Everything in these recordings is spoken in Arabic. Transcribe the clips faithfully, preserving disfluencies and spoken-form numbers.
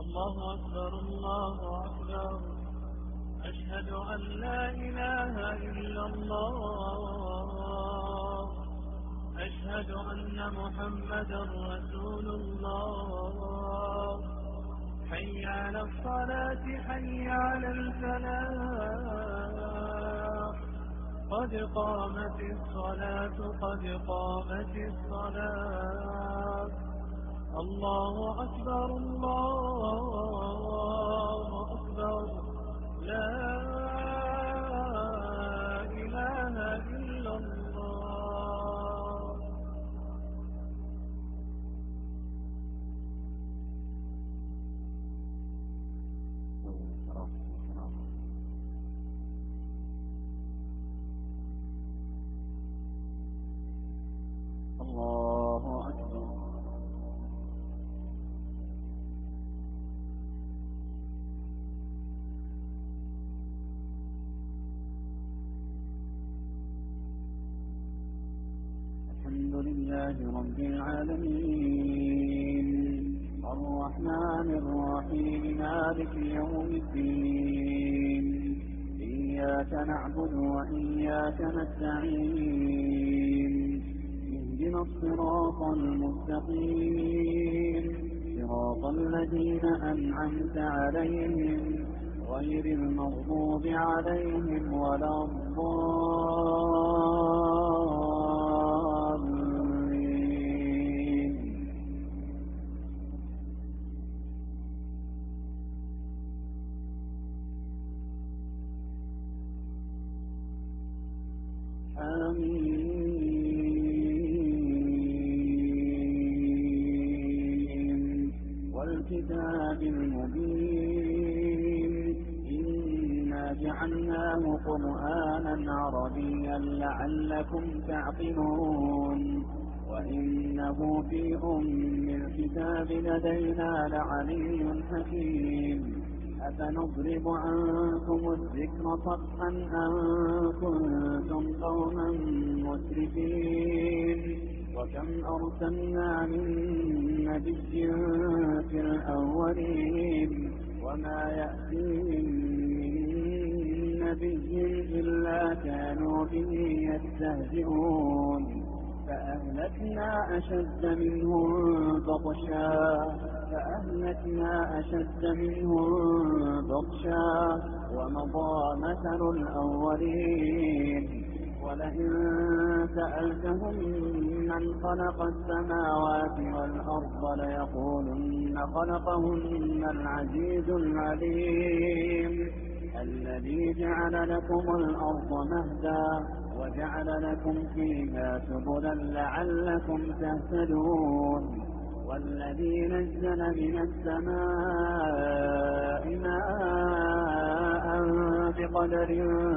الله أكبر الله أكبر. أشهد أن لا إله إلا الله. أشهد أن محمدا رسول الله. حي على الصلاة حي على الفلاح. قد قامت الصلاة قد قامت الصلاة. الله أكبر الله أكبر. لا إله إلا الله. الله أكبر. الحمد لله رب العالمين الرحمن الرحيم مالك يوم الدين. إياك نعبد وإياك نستعين. اهدنا الصراط المستقيم صراط الذين أنعمت عليهم غير المغضوب عليهم ولا الضالين. آمين. والكتاب المبين إنا جعلناه قرآنا عربيا لعلكم تعقلون. وإنه في أم الكتاب لدينا لعلي حكيم. أفنضرب عنكم الذكر صفحا أن كنتم قوما مسرفين. وكم أرسلنا من نبي في الأولين وما يأتيهم من نبي إلا كانوا به يستهزئون. فأهلكنا أشد منهم بطشا فأهلكنا أشد منهم بطشا ومضى مثل الأولين. ولئن سألتهم من خلق السماوات والأرض ليقولن خلقهن العزيز العليم. الذي جعل لكم الأرض مهدا وجعل لكم فيها سبلا لعلكم تهتدون. والذي نزل من السماء ماء بقدر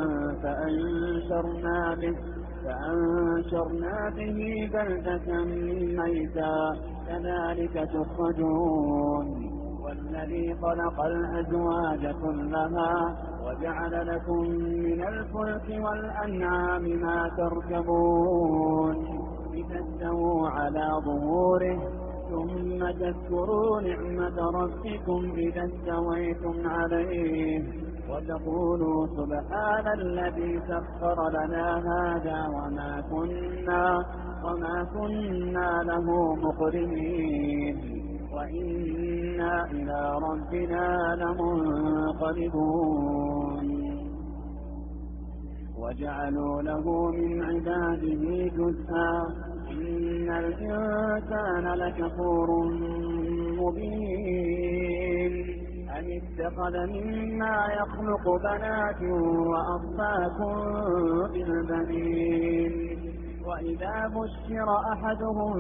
فأنشرنا به, فأنشرنا به بلدة ميتا كذلك تخرجون. والذي خلق الأزواج كلها وجعل لكم من الفلك والأنعام ما تركبون لتستووا على ظهوره ثم تذكروا نعمة ربكم إذا استويتم عليه وتقولوا سبحان الذي سخر لنا هذا وما كنا وما كنا له مقرنين وإنا إلى ربنا لمنقلبون. وجعلوا له من عباده جزءا إن الإنسان لكفور مبين. أن اتخذ مما يخلق بنات وأصفاكم بالبنين. وإذا بشر أحدهم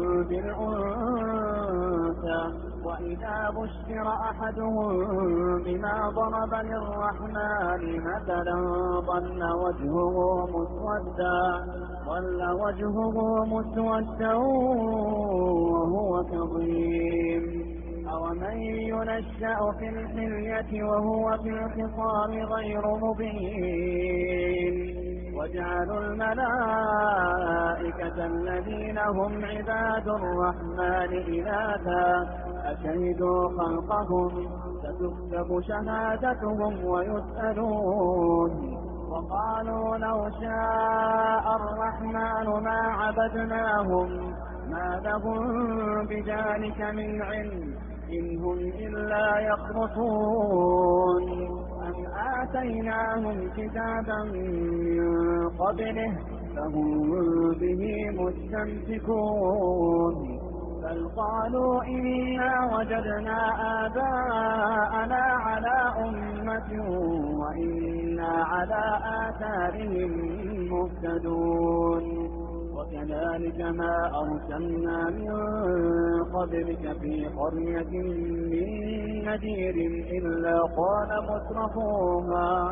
بالأنثى وإذا بشر أحدهم بما ضرب للرحمن مثلا ظل وجهه مسودا ظل وجهه مسودا وهو كظيم. أومن ينشأ في الحلية وهو في الخصام غير مبين وجعلوا الملائكة الذين هم عباد الرحمن إناثا أشهدوا خلقهم ستكتب شهادتهم ويسألون وقالوا لو شاء الرحمن ما عبدناهم ما لهم بذلك من علم إن هم إلا يخرصون أم آتيناهم كتابا من قبله فهم به مستمسكون بل قالوا إنا وجدنا آباءنا على أمة وإنا على آثارهم مهتدون وكذلك ما أرسلنا من قبلك في قرية من نذير إلا قال مترفوها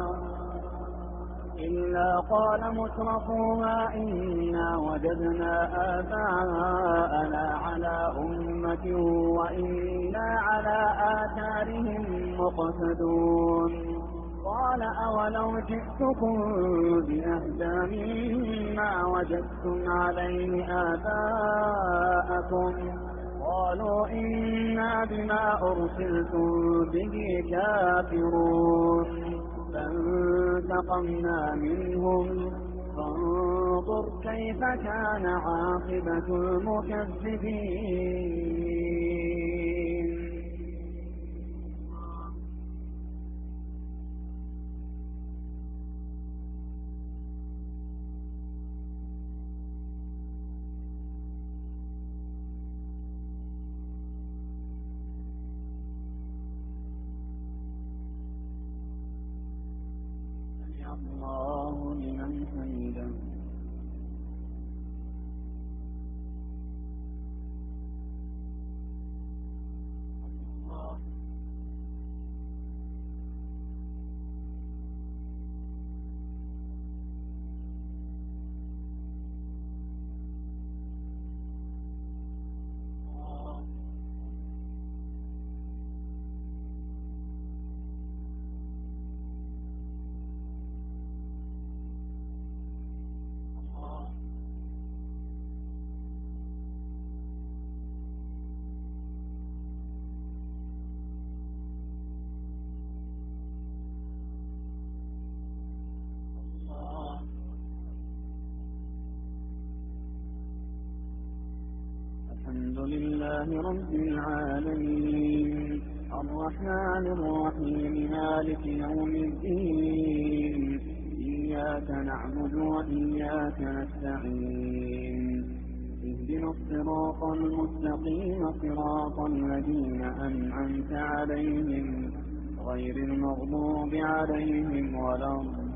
إلا قال مترفوها إنا وجدنا آباءنا على أمة وإنا على آثارهم مقتدون قال أولو جئتكم بأهدى مما وجدتم عليه آباءكم قالوا إنا بما أرسلتم به كافرون فانتقمنا منهم فانظر كيف كان عاقبة المكذبين. الله لمن حمده. الحمد لله رب العالمين الرحمن الرحيم مالك يوم الدين إياك نعبد وإياك نستعين اهدنا الصراط المستقيم صراط الذين أنعمت عليهم غير المغضوب عليهم ولا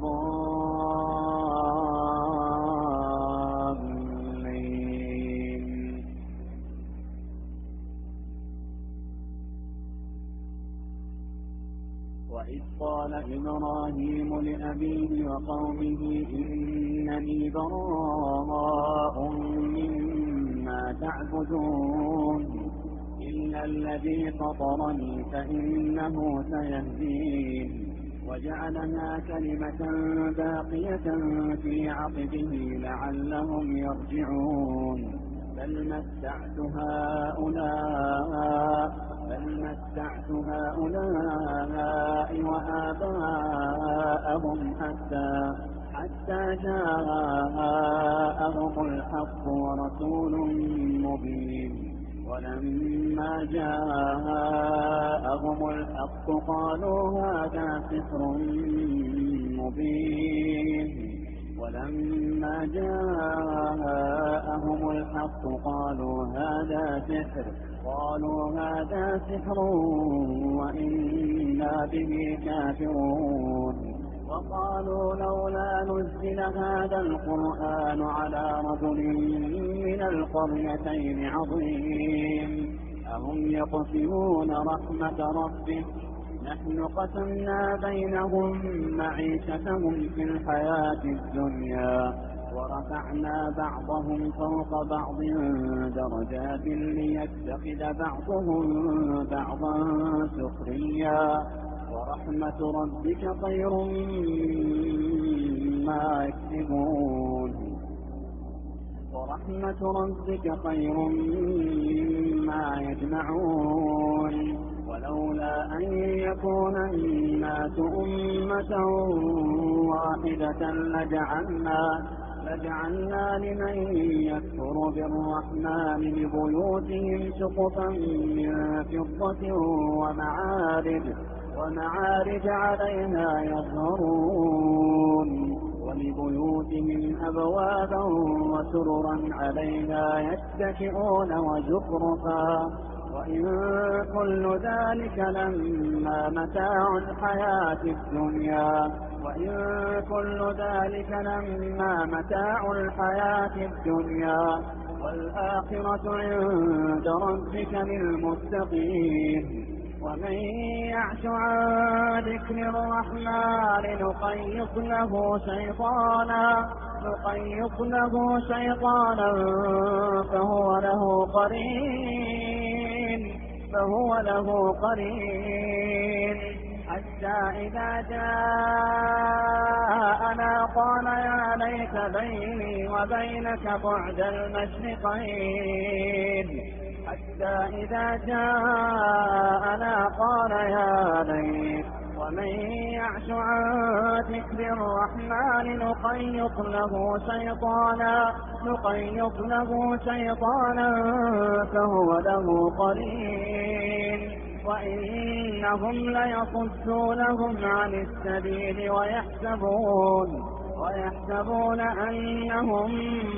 الضالين. وإذ قال إبراهيم لأبيه وقومه إنني براء مما تعبدون إلا الذي فطرني فإنه سيهدين وجعلها كلمة باقية في عقبه لعلهم يرجعون بل متعت هؤلاء بل متعت هؤلاء وآباءهم حتى حتى جاءهم الحق ورسول مبين ولما جاءهم الحق قالوا هذا سحر مبين ولما جاءهم الحق قالوا هذا سحر قالوا هذا سحر وإنا به كافرون وقالوا لولا نزل هذا القرآن على رجل من القريتين عظيم أهم يقسمون رحمة ربك نحن قسمنا بينهم معيشتهم في الحياة الدنيا ورفعنا بعضهم فوق بعض درجات ليتخذ بعضهم بعضا سخريا ورحمة ربك خير مما يكسبون ورحمة ربك خير مما يجمعون ولولا أن يكون الناس أمة واحدة لجعلنا لجعلنا لمن يكفر بالرحمن لبيوتهم سقفا من فضة ومعارج ومعارج عليها يظهرون ولبيوتهم أبوابا وسررا عليها يتكئون وزخرفا وإن كل ذلك لما متاع الحياة الدنيا وإن كل ذلك لما متاع الحياة الدنيا والآخرة عند ربك للمتقين ومن يعش عن ذكر الرحمن نقيض له شيطانا نقيض له شيطانا فهو له قرين فهو له قرين حتى إذا جاءنا قال يا ليت بيني وبينك بعد المشرقين حتى إذا جاءنا قال يا ليت ومن يعش عن ذكر الرحمن نقيض له شيطانا نقيض له شيطانا فهو له قرين وإنهم ليصدونهم عن السبيل ويحسبون ويحسبون أنهم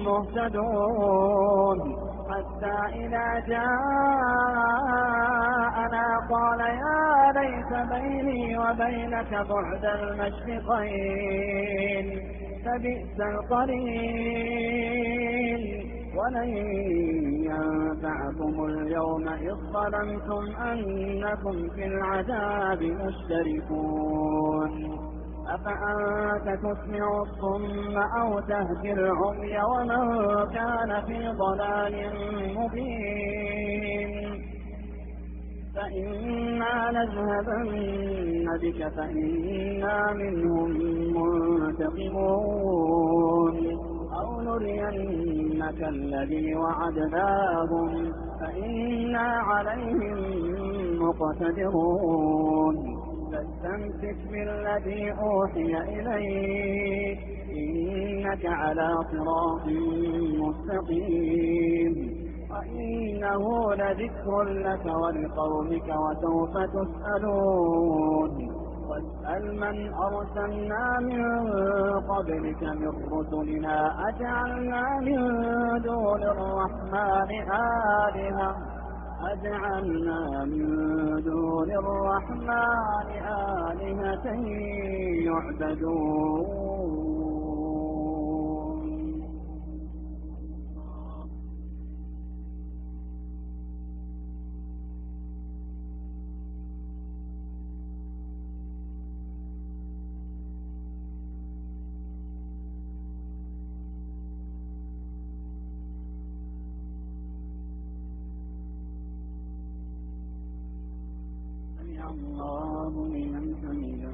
مهتدون حتى إذا جاءنا قال يا ليت بيني وبينك بعد المشرقين فبئس القرين ولن ينفعكم اليوم إذ ظلمتم أنكم في العذاب مشتركون أفأنت تسمع الصم أو تهدي العمي ومن كان في ضلال مبين فإما نذهبن بك فإنا منهم منتقمون أو نرينك الذي وعدناهم فإنا عليهم مقتدرون فاستمسك بالذي أوحي إليك إنك على صراط مستقيم وإنه لذكر لك ولقومك وسوف تسألون واسأل من أرسلنا من قبلك من رسلنا أجعلنا من دون الرحمن آلهة أجعلنا من دون الرحمن آلهة يعبدون الله لمن حمده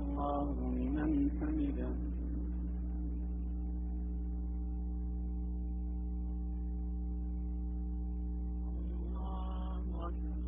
الله لمن حمده. الله أكبر.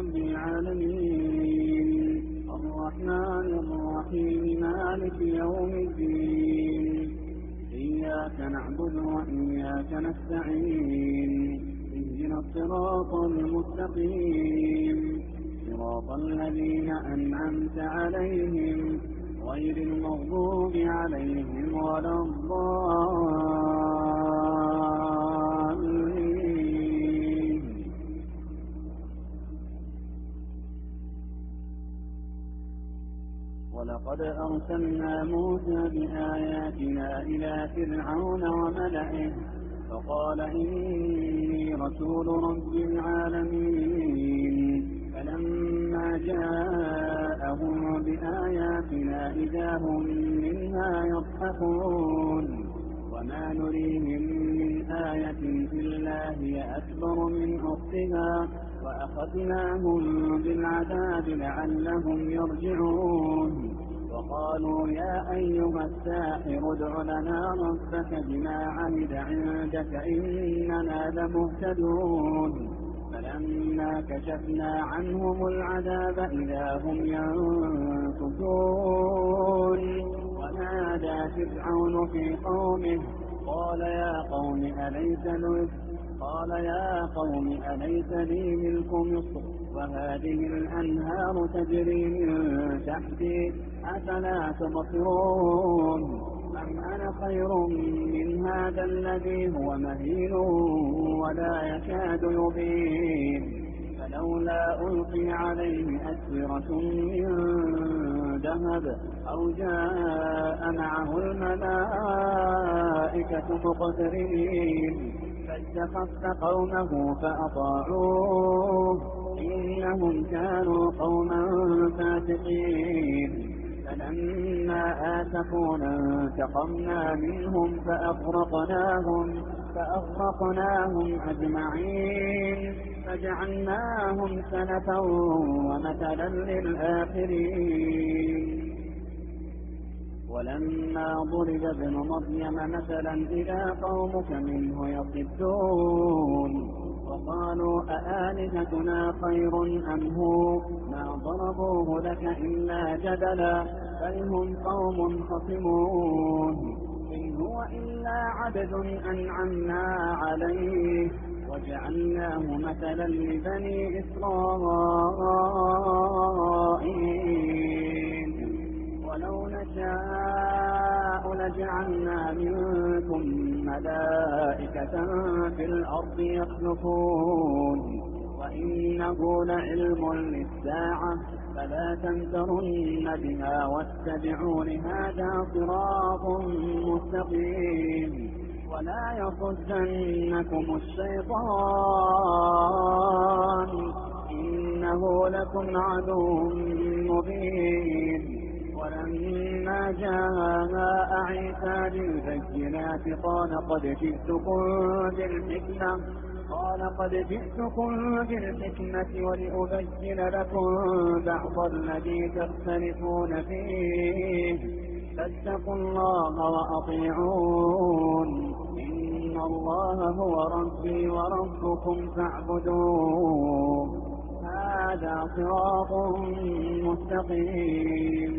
رب العالمين الرحمن الرحيم مالك يوم الدين إياك نعبد وإياك نستعين اهدنا الصراط المستقيم صراط الذين أنعمت عليهم غير المغضوب عليهم ولا الضالين. ولقد أرسلنا موسى بآياتنا إلى فرعون وملئه فقال إني رسول رب العالمين فلما جاءهم بآياتنا إذا هم منها يضحكون وما نريهم من آية إلا هي أكبر من أختها وأخذناهم بالعذاب لعلهم يرجعون وقالوا يا أيها الساحر ادع لنا ربك بما عهد عندك إننا لمهتدون فلما كشفنا عنهم العذاب إذا هم ينكثون ونادى فرعون في قومه قال يا قوم أليس لي قال يا قوم أليس لي ملك مصر وهذه الأنهار تجري من تحتي أفلا تبصرون أم أنا خير من هذا الذي هو مهين ولا يكاد يبين فلولا ألقي عليه أسورة من ذهب أو جاء معه الملائكة مقترنين فاستخف قومه فأطاعوه إنهم كانوا قوما فاسقين فلما آسفونا انتقمنا منهم فأغرقناهم فأغرقناهم أجمعين فجعلناهم سلفا ومثلا للآخرين ولما ضرب ابن مريم مثلا إذا قومك منه يصدون وقالوا أآلهتنا خير أم هو ما ضربوه لك إلا جدلا بل هم قوم خصمون إن هو إلا عبد أنعمنا عليه وجعلناه مثلا لبني إسرائيل ولو نشاء لجعلنا منكم ملائكة في الأرض يخلفون وإنه لعلم للساعة فلا تمترن بها واتبعون هذا صراط مستقيم ولا يصدنكم الشيطان إنه لكم عدو مبين ولما جاء عيسى بالبينات قال قد جئتكم بالحكمة قال قد جئتكم بالحكمة ولأبين لكم بعض الذي تختلفون فيه فاتقوا الله وأطيعون إن الله هو ربي وربكم فاعبدوه هذا صراط مستقيم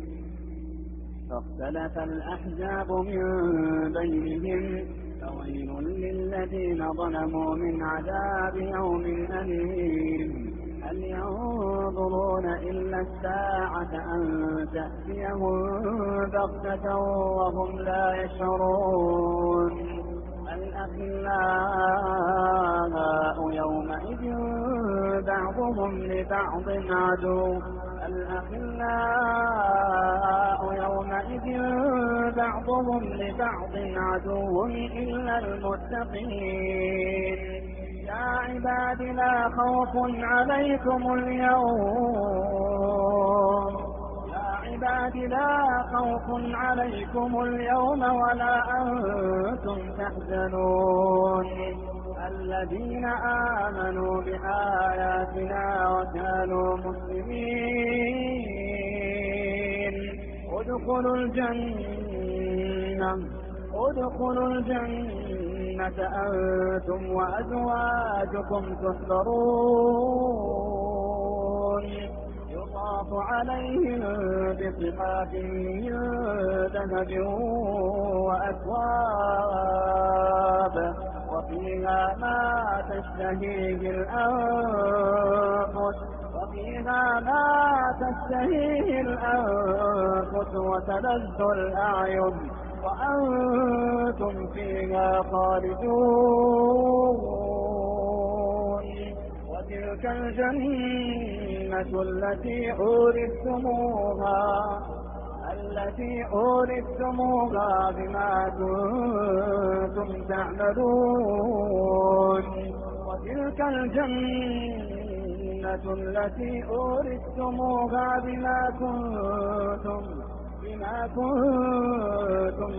فاختلف الأحزاب من بينهم فويل للذين ظلموا من عذاب يوم أليم هل ينظرون إلا الساعة أن تأتيهم بغتة وهم لا يشعرون الأخلاء يومئذ بعضهم لبعض عدو الأخلاء يومئذ بعضهم لبعض عدو إلا المتقين يا عباد لا خوف عليكم اليوم يا عباد لا خوف عليكم اليوم ولا أنتم تحزنون الذين آمنوا بآياتنا وكانوا مسلمين ادخلوا الجنة ادخلوا الجنة أنتم وأزواجكم تحبرون ويطاف عليهم بصحاف من ذهب وأكواب وفيها ما تشتهيه الأنفس وفيها ما تشتهيه الأنفس وتلذ الأعين وأنتم فيها خالدون. وتلك الجنة التي أورثتموها التي أورثتموها بما كنتم تعملون وتلك الجنة التي أورثتموها بما كنتم بما كنتم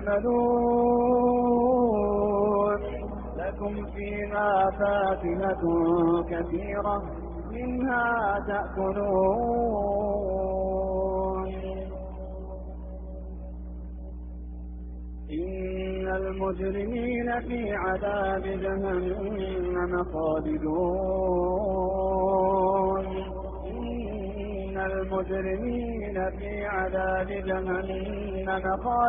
تعملون لكم فيها فاكهة كثيرة منها تأكلون. إن المجرمين في عذاب جهنم خالدون إن المجرمين في عذاب جهنم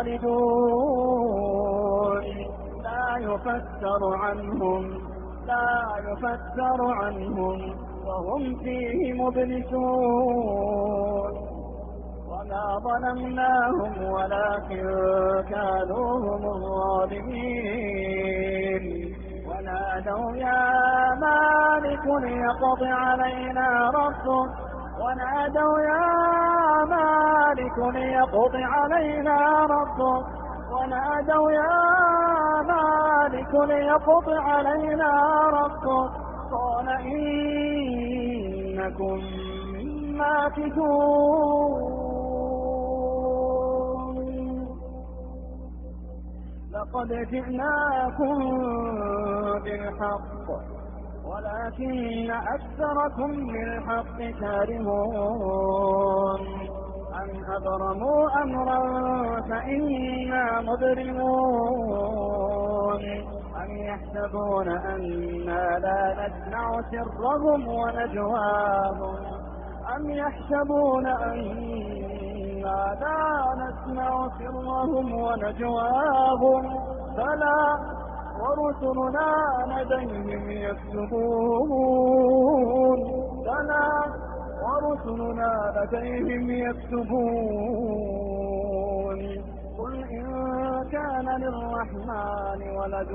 خالدون لا يفتر عنهم لا يفتر عنهم وهم فيه مبلسون. وما ظلمناهم ولكن كانوا هم الظالمين. ونادوا يا مالك ليقض علينا ربك ونادوا يا مالك ليقض علينا ربك ونادوا يا مالك ليقض علينا ربك قال إنكم ماكثون. لقد جئناكم بالحق ولكن أكثركم للحق كارهون. أم أبرموا أمرا فإنا مبرمون. أم يحسبون أنا لا نسمع سرهم ونجواهم أم يحسبون أنا لا نسمع سرهم ونجواهم بلى ورسلنا لديهم يكتبون بلى ورسلنا لديهم يكتبون. قل إن كان للرحمن ولد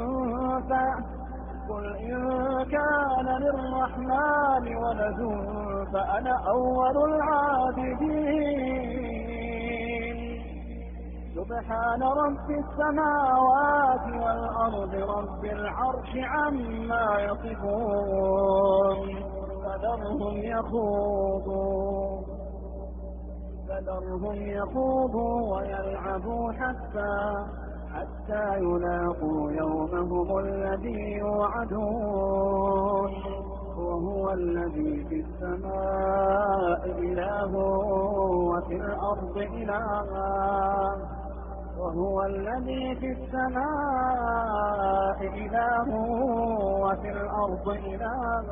قل إن كان للرحمن ولد فأنا أول العابدين. سبحان رب السماوات والأرض رب العرش عما يصفون. فذرهم يخوضوا فذرهم يخوضوا ويلعبوا حتى حتى يلاقوا يومهم الذي يوعدون. وهو الذي في السماء إله وفي الأرض إله وهو الذي في السماء إله وفي الأرض إله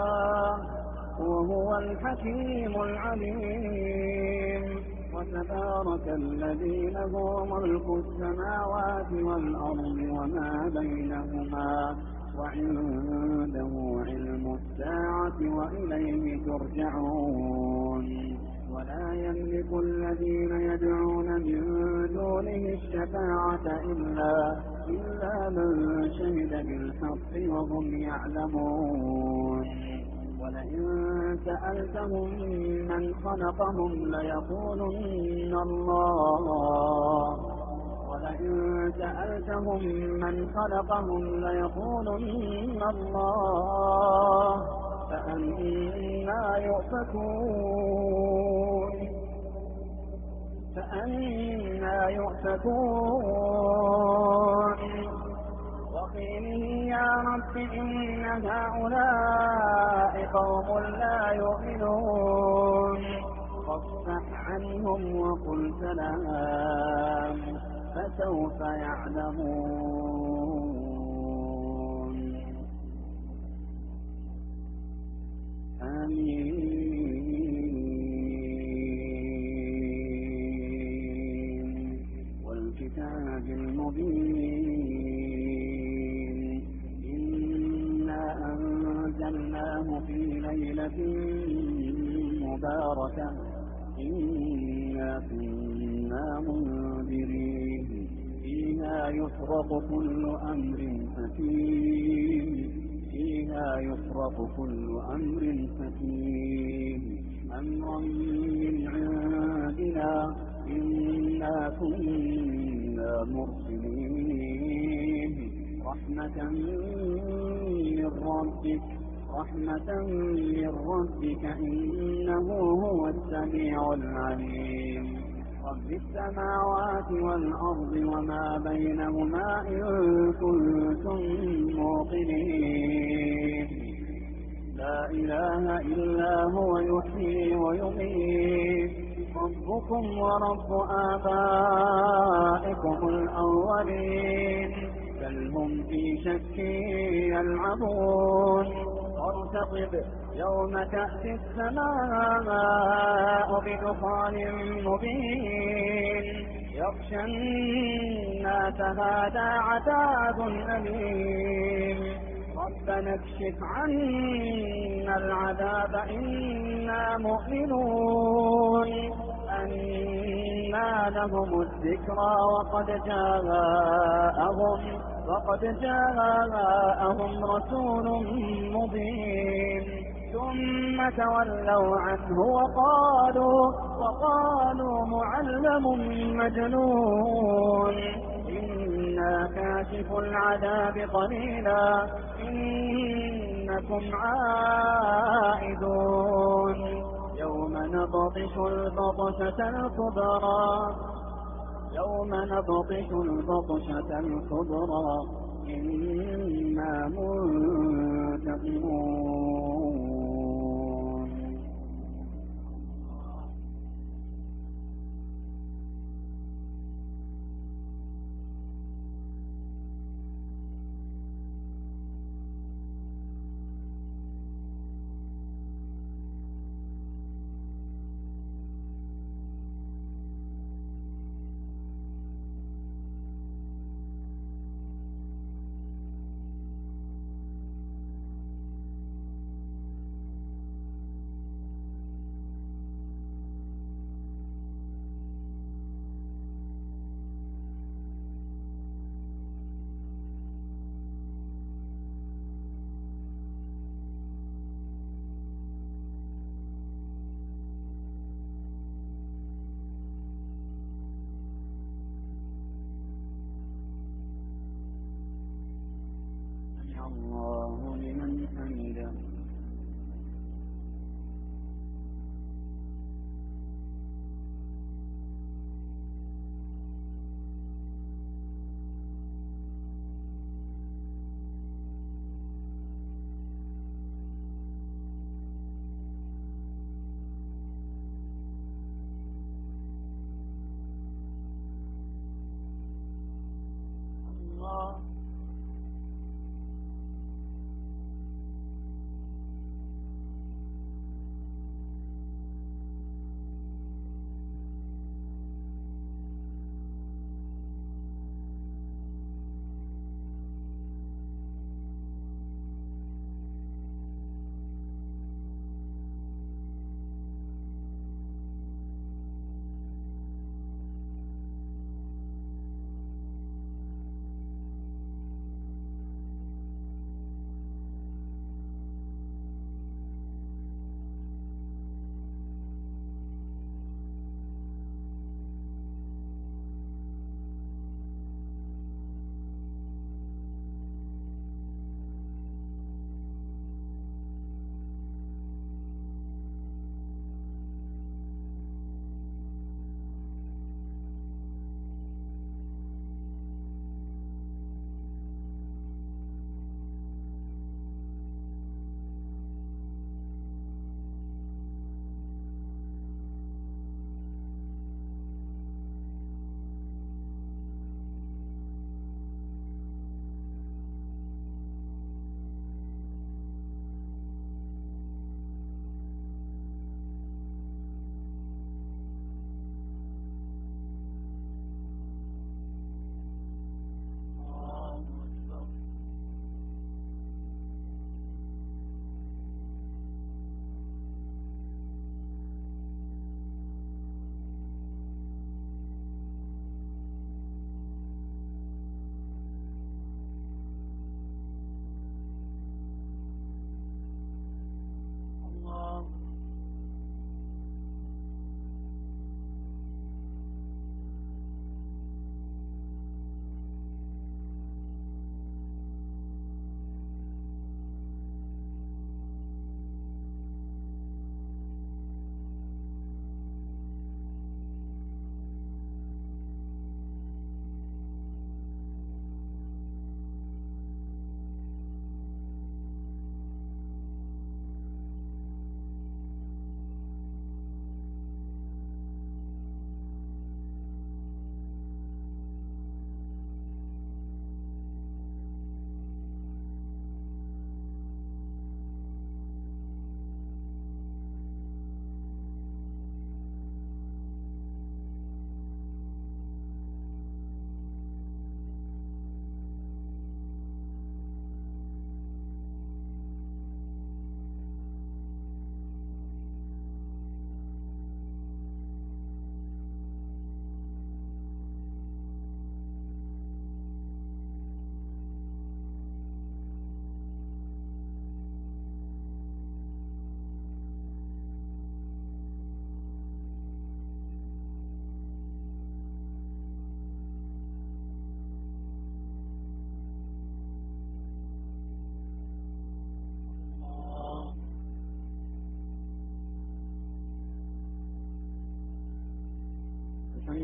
وهو الحكيم العليم. وتبارك الذي له ملك السماوات والأرض وما بينهما وعنده علم الساعة وإليه ترجعون. ولا يملك الذين يدعون من دونه الشفاعة إلا إلا من شهد بالحق وهم يعلمون. ولئن سألتهم من خلقهم ليقولن الله ولئن سألتهم من خلقهم ليقولن الله فأنا يؤفكون فأنا يؤفكون. وقيله يا رب إن هؤلاء قوم لا يؤمنون فاصفح عنهم وقل سلام فسوف يعلمون. آمين. الكتاب المبين إنا أنزلناه في ليلة مباركة إنا كنا منذرين فيها يفرق كل أمر حكيم فيها يفرق كل أمر حكيم أمرا من عندنا إنا كنا مرسلين رحمة من ربك رحمة من ربك إنه هو السميع العليم رب السماوات والأرض وما بينهما إن كنتم موقنين لا إله إلا هو يحيي ويميت ربكم ورب آبائكم الأولين بل هم في شك يلعبون وارتقب يوم تأتي السماء بدخان مبين يغشى الناس هذا عذاب أليم ربنا اكشف عنا العذاب إنا مؤمنون أنى لهم الذكرى وقد جاءهم وقد جاءهم رسول مبين ثم تولوا عنه وقالوا وقالوا معلم مجنون إنا كاشف العذاب قليلا إنكم عائدون يوم نبطش البطشة الكبرى يوم نبطش البطشة الكبرى إنا منتقمون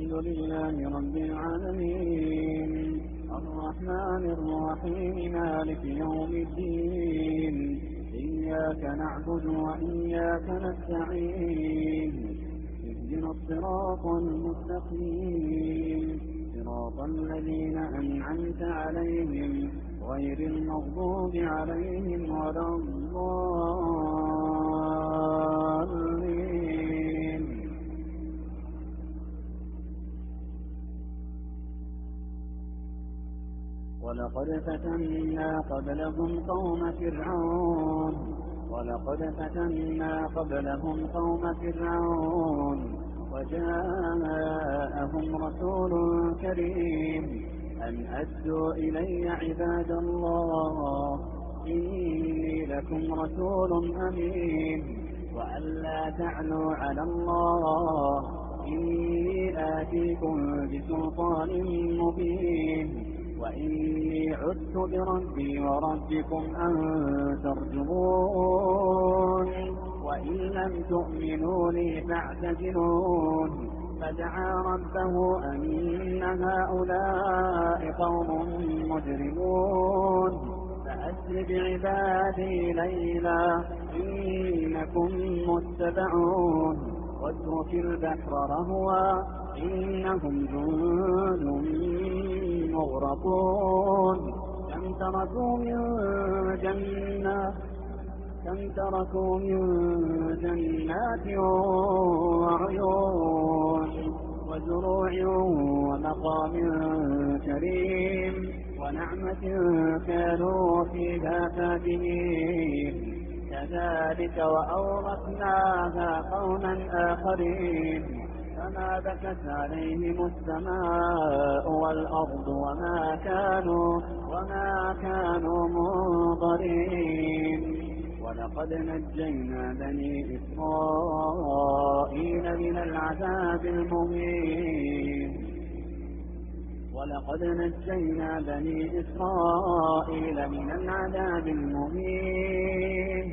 الحمد لله رب العالمين الرحمن الرحيم مالك يوم الدين إياك نعبد وإياك نستعين اهدنا الصراط المستقيم صراط الذين أنعمت عليهم غير المغضوب عليهم ولا الضالين. ولقد فتنا قبلهم قوم فرعون ولقد فتنا قبلهم قوم فرعون وجاءهم رسول كريم أن أدوا إلي عباد الله إني لكم رسول أمين وأن لا تعلوا على الله إني آتيكم بسلطان مبين وإني عدت بربي وربكم أن ترجمون وإن لم تؤمنوا لي فاعتزلون فدعا ربه أن هؤلاء قوم مجرمون فأسر بعبادي ليلا إنكم متبعون واترك البحر رهوا إنهم جند مغرقون كم تركوا من جنات كم تركوا من جنات وعيون وزروع ومقام كريم ونعمة كانوا فيها فاكهين كذلك وأورثناها قوما آخرين فما بكت عليهم السماء والأرض وما كانوا وما كانوا منظرين ولقد نجينا بني إسرائيل من العذاب المهين ولقد نجينا بني إسرائيل من العذاب المهين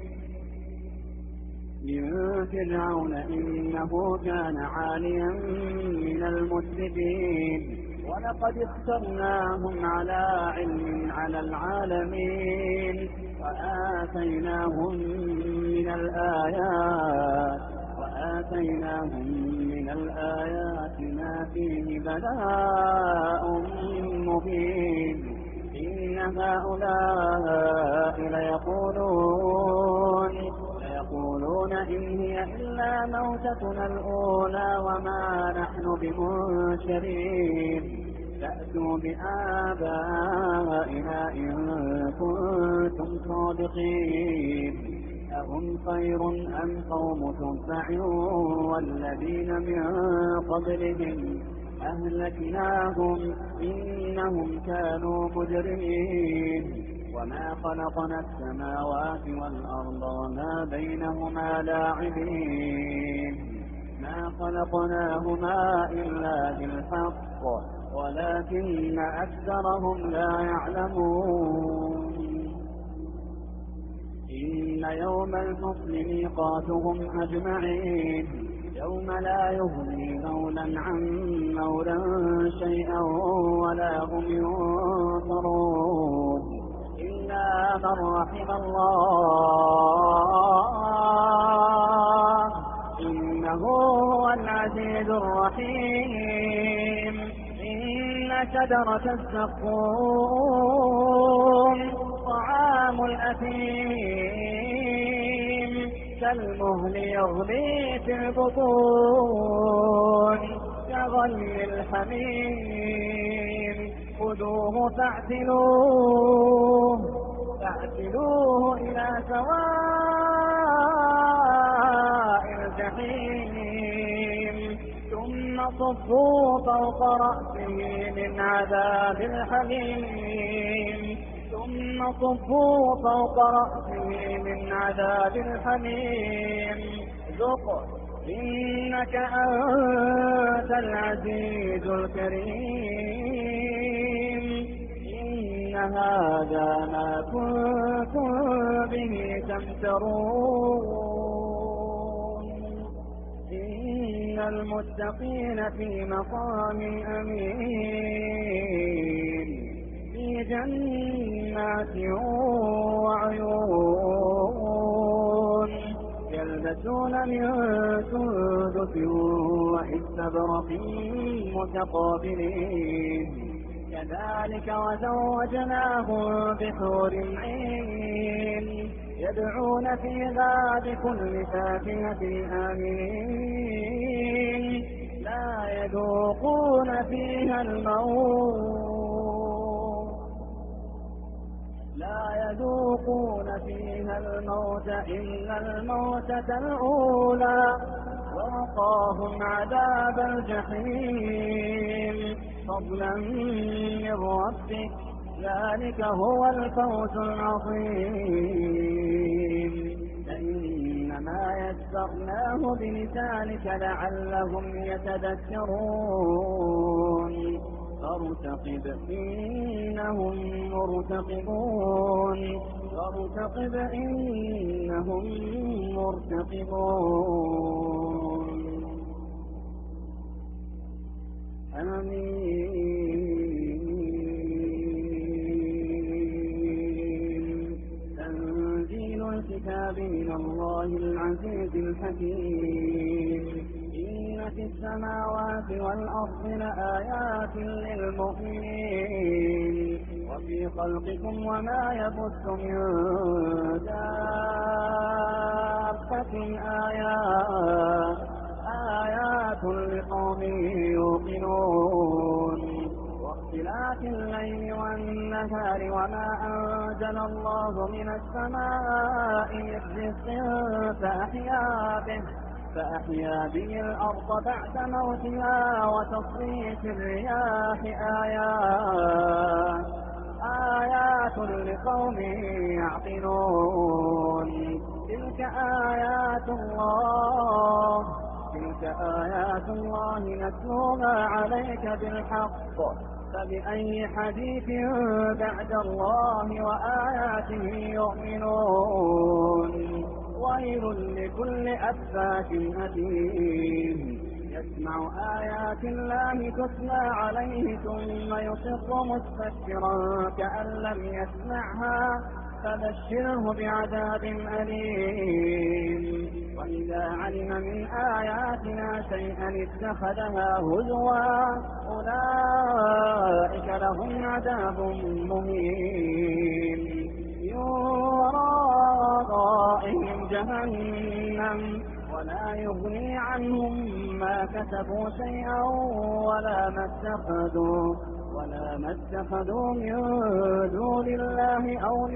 من فرعون إنه كان عاليا من المسرفين ولقد اخترناهم على علم على العالمين وآتيناهم من الآيات وآتيناهم من الآيات ما فيه بلاء مبين إن هؤلاء ليقولون ليقولون إن هي إلا موتتنا الأولى وما نحن بمنشرين فأتوا بآبائنا إن كنتم صادقين أهم خير أم قوم تبع والذين من قبلهم أهلكناهم إنهم كانوا مجرمين وما خلقنا السماوات والأرض وما بينهما لاعبين ما خلقناهما إلا بالحق ولكن أكثرهم لا يعلمون إن يوم الفصل ميقاتهم أجمعين يوم لا يغني مولا عن مولا شيئا ولا هم ينصرون إلا من رحم الله إنه هو العزيز الرحيم إن شجرة الزقوم طعام الأثيم كالمهل يغلي في البطون كغلي الحميم خذوه فاعتلوه فاعتلوه إلى سواء الجحيم ثم صبوا فوق رأسه من عذاب الحميم ثم صبوا فوق رأسه من عذاب الحميم ذق إنك أنت العزيز الكريم إن هذا ما كنتم به تمترون إن المتقين في مقام أمين في جنات وعيون يلبسون من سندس واستبرق متقابلين كذلك وزوجناهم بحور عين يدعون فيها بكل فاكهة آمنين لا يذوقون فيها الموت لا يذوقون فيها الموت إلا الموتة الأولى ووقاهم عذاب الجحيم فضلا من ربك ذلك هو الفوز العظيم إنما يسرناه بلسانك لعلهم يتذكرون فارتقب إنهم مرتقبون فارتقب إنهم مرتقبون آمين تنزيل الكتاب من الله العزيز الحكيم إن في السماوات والأرض لآيات للمؤمنين وفي خلقكم وما يبث من دابة آيات آيات لقوم يوقنون واختلاف الليل والنهار وما أنزل الله من السماء من رزق فأحيا به فأحيا به الأرض بعد موتها وتصريف الرياح آيات آيات لقوم يعقلون تلك آيات الله تلك آيات الله نتلوها عليك بالحق فبأي حديث بعد الله وآياته يؤمنون ويل لكل أفاك أثيم يسمع آيات الله تتلى عليه ثم يصر مستكبرا كأن لم يسمعها فبشره بعذاب أليم وإذا علم من آياتنا شيئا اتخذها هزوا أولئك لهم عذاب مهين من ورائهم جهنم ولا يغني عنهم ما كسبوا شيئا ولا ما اتخذوا ولا ما اتخذوا من دون الله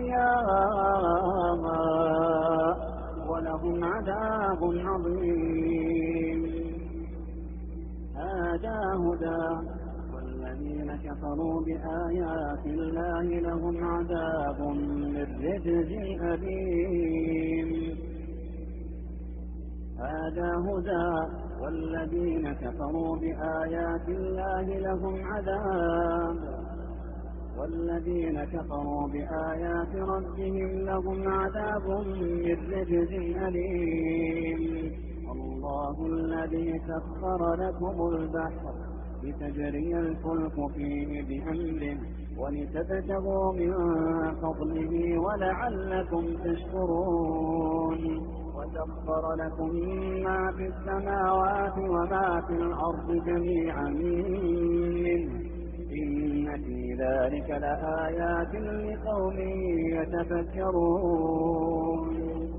أولياء ولهم عذاب عظيم هذا هدى والذين كفروا بآيات الله لهم عذاب من رجز أليم هذا هدى والذين كفروا بآيات الله لهم عذاب والذين كفروا بآيات ربهم لهم عذاب من رجز أليم الله الذي سخر لكم البحر لتجري الفلك فيه بأمره ولتبتغوا من فضله ولعلكم تشكرون وسخر لكم ما في السماوات وما في الأرض جميعا منه إن في ذلك لآيات لقوم يتفكرون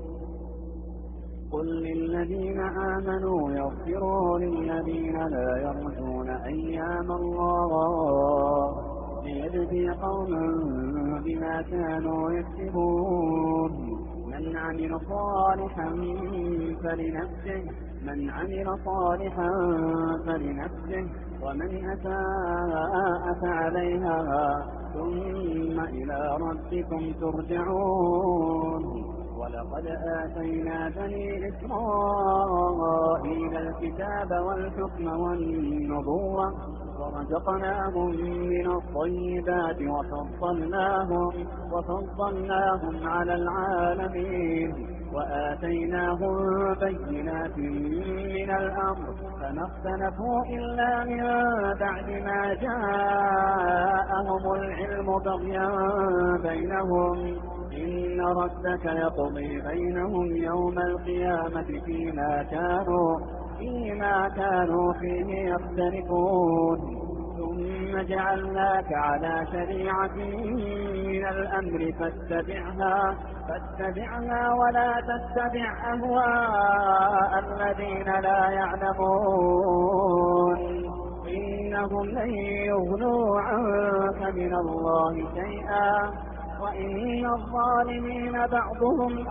قل للذين آمنوا يغفروا للذين لا يرجون أيام الله ليجزي قوما بما كانوا يكسبون من عمل صالحا فلنفسه من عمل صالحا فلنفسه ومن أساء فعليها ثم إلى ربكم ترجعون ولقد آتينا بني إسرائيل الكتاب والحكم والنبوة ورزقناهم من الطيبات وفضلناهم, وفضلناهم على العالمين وآتيناهم بينات من الأمر فما اختلفوا إلا من بعد ما جاءهم العلم بغيا بينهم إن ربك يقضي بينهم يوم القيامة فيما كانوا, فيما كانوا فيه يختلفون ثم جعلناك على شريعة من الأمر فاتبعها, فاتبعها ولا تتبع أهواء الذين لا يعلمون إنهم لن يغنوا عنك من الله شيئا وإن الظالمين بعضهم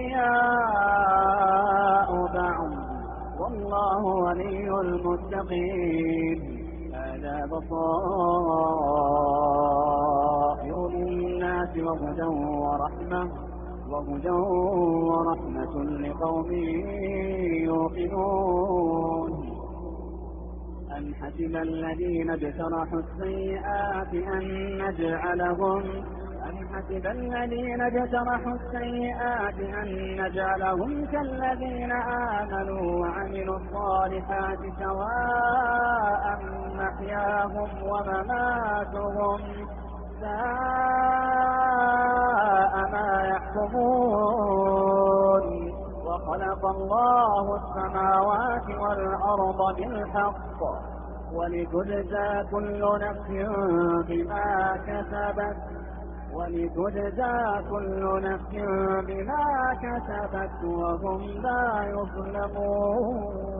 أولياء بعض والله ولي المتقين هذا بصائر للناس وهدى ورحمة وهدى ورحمة لقوم يوقنون أم حسب الذين اجترحوا السيئات أن نجعلهم أم حسب الذين اجترحوا السيئات أن نجعلهم كالذين آمنوا وعملوا الصالحات سواء محياهم ومماتهم ساء ما يحكمون وخلق الله السماوات والأرض بالحق ولتجزى كل نفس بما كسبت ولتجزى كل نفس بما كسبت وهم لا يظلمون.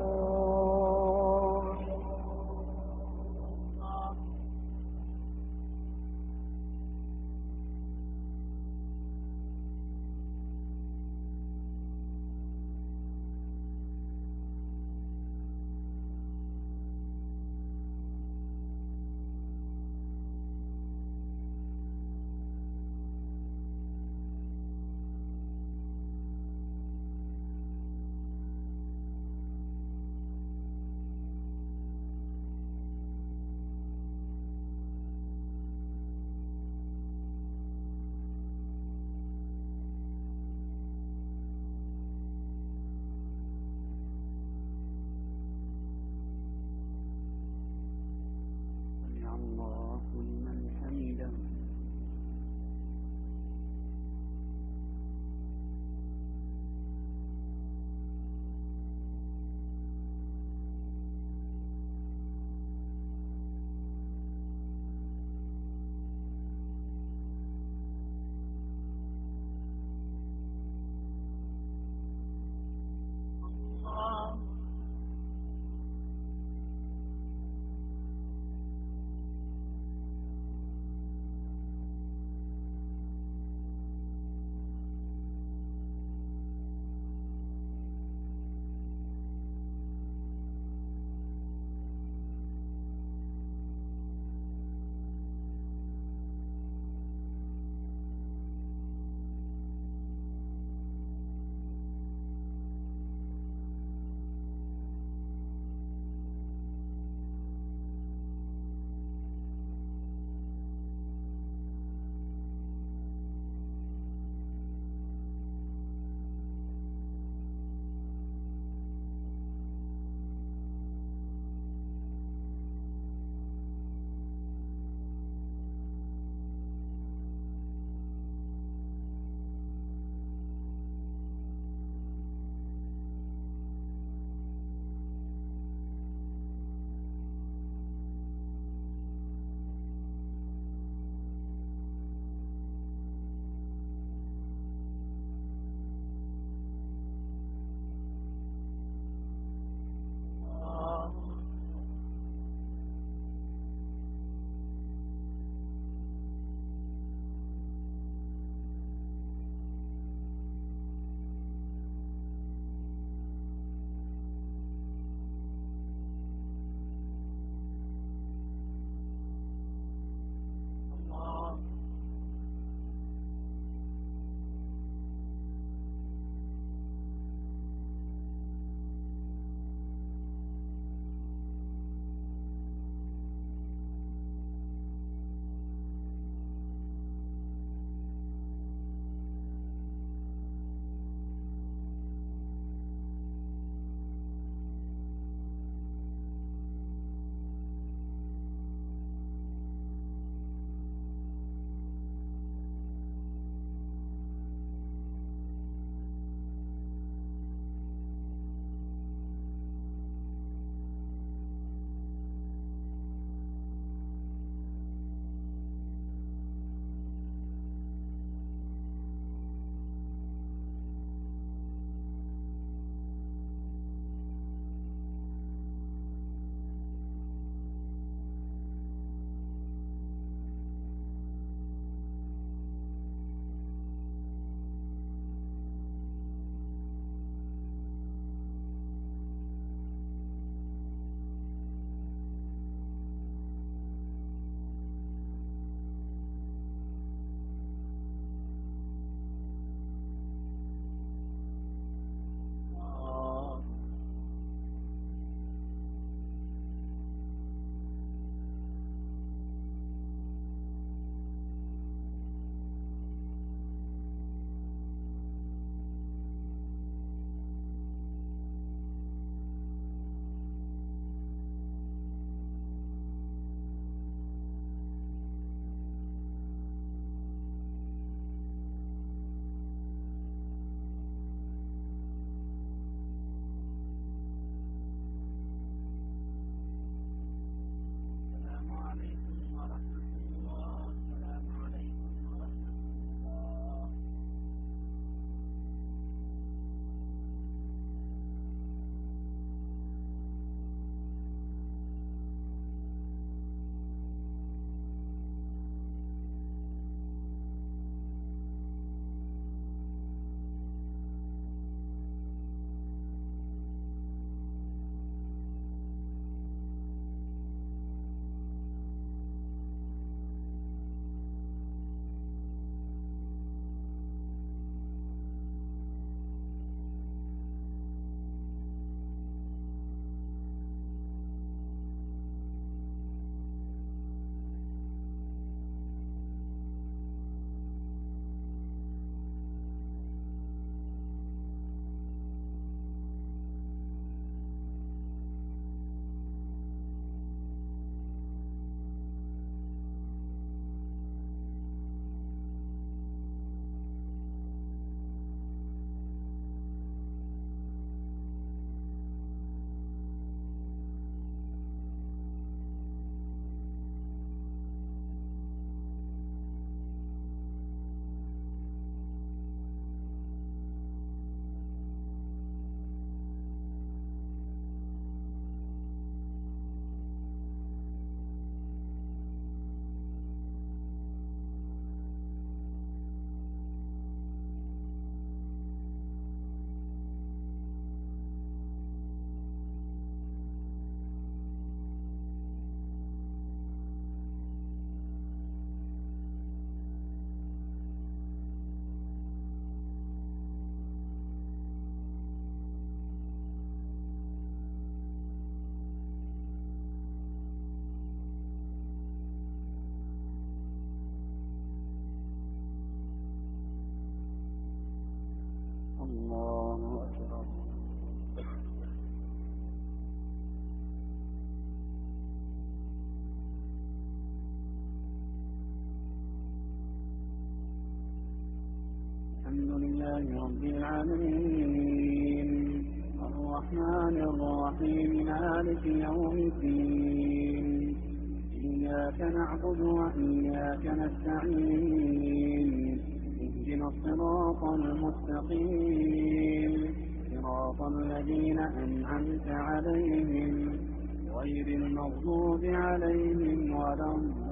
العالمين الرحمن الرحيم مالك يوم الدين إياك نعبد وإياك نستعين اهدنا الصراط المستقيم صراط الذين أنعمت عليهم غير المغضوب عليهم ولا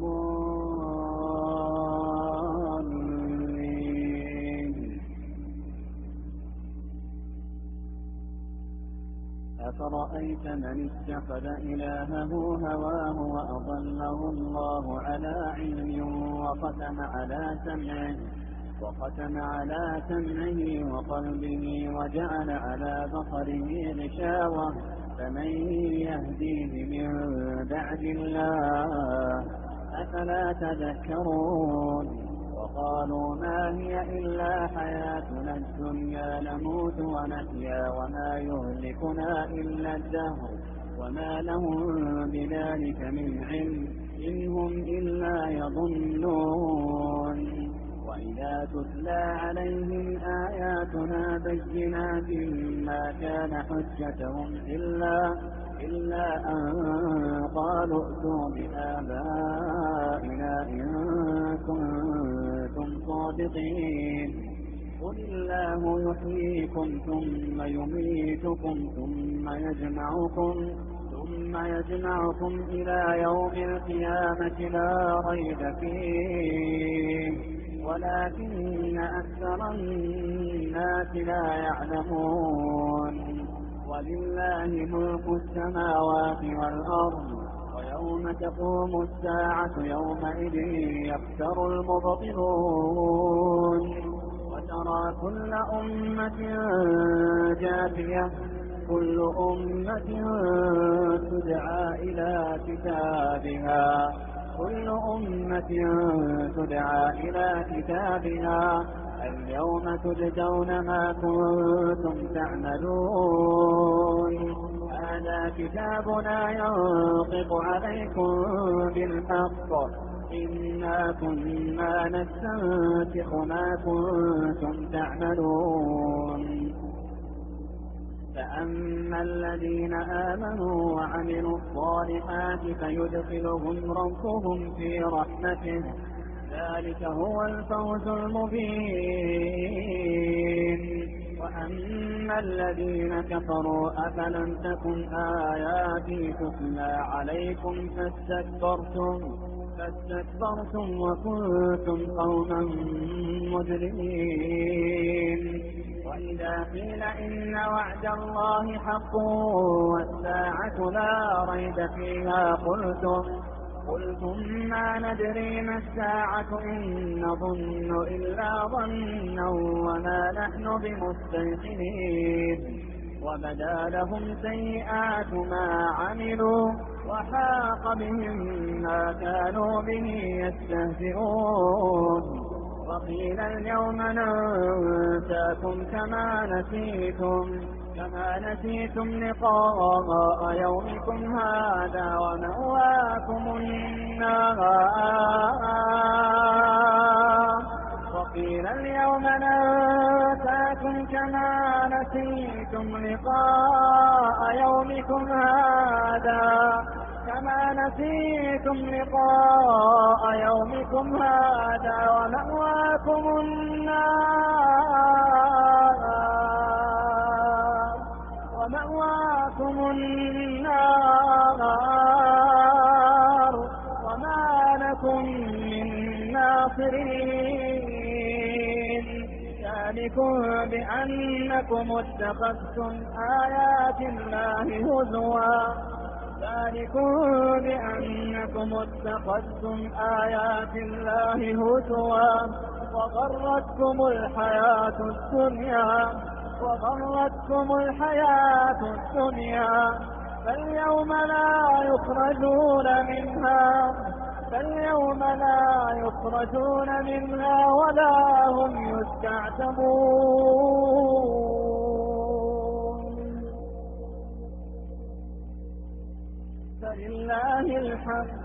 الضالين. أفرأيت من اتخذ إلهه هواه وأضله الله على علم وختم على سمعه وختم على سمعه وقلبه وجعل على بصره غشاوة فمن يهديه من بعد الله أفلا تذكرون. وقالوا ما هي إلا حياتنا الدنيا نموت ونحيا وما يهلكنا إلا الدهر وما لهم بذلك من علم إن هم إلا يظنون. وإذا تتلى عليهم آياتنا بينات ما كان حجتهم إلا, إلا أن قالوا ائتوا بآبائنا إن كنتم صادقين. قل الله يحييكم ثم يميتكم ثم يجمعكم ثم يجمعكم إلى يوم القيامة لا ريب فيه ولكن أكثر الناس لا يعلمون. ولله ملك السماوات والأرض ويوم تقوم الساعة يومئذ يخسر المبطلون. وترى كل أمة جاثية كل أمة تدعى إلى كتابها كل أمة تدعى إلى كتابها اليوم تجزون ما كنتم تعملون. هذا كتابنا ينطق عليكم بالحق إنا كنا نستنسخ ما كنتم تعملون. فأما الذين آمنوا وعملوا الصالحات فيدخلهم ربهم في رحمته ذلك هو الفوز المبين. وأما الذين كفروا أفلم تكن آياتي تتلى عليكم فاستكبرتم فاستكبرتم وكنتم قوما مجرمين. وإذا قيل إن وعد الله حق والساعة لا ريب فيها قلتم قلتم ما ندري ما الساعة إن نظن إلا ظنا وما نحن بمستيقنين. وبدا لهم سيئات ما عملوا وحاق بهم ما كانوا به يستهزئون. وقيل اليوم ننساكم كما نسيتم كما نسيتم لقاء يومكم هذا ومأواكم النار. وقيل اليوم ننساكم كما نسيتم لقاء يومكم هذا كما نسيتم لقاء يومكم هذا ومأواكم النار ومأواكم النار وما لكم من ناصرين. ذلكم بأنكم اتخذتم آيات الله هزوا ذلكم بأنكم اتخذتم آيات الله هزوا وغرتكم الحياة الدنيا وغرتكم الحياة الدنيا فاليوم لا يخرجون منها فاليوم لا يخرجون منها ولا هم يستعتبون. فلله الحمد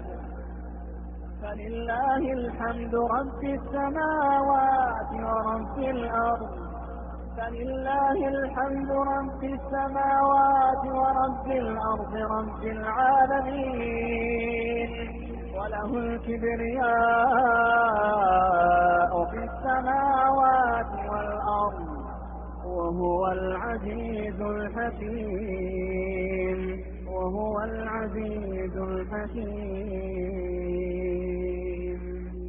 فلله الحمد رب السماوات ورب الأرض فلله الحمد رب السماوات ورب الأرض رب العالمين وله الكبرياء في السماوات والأرض وهو العزيز الحكيم وهو العزيز الحكيم.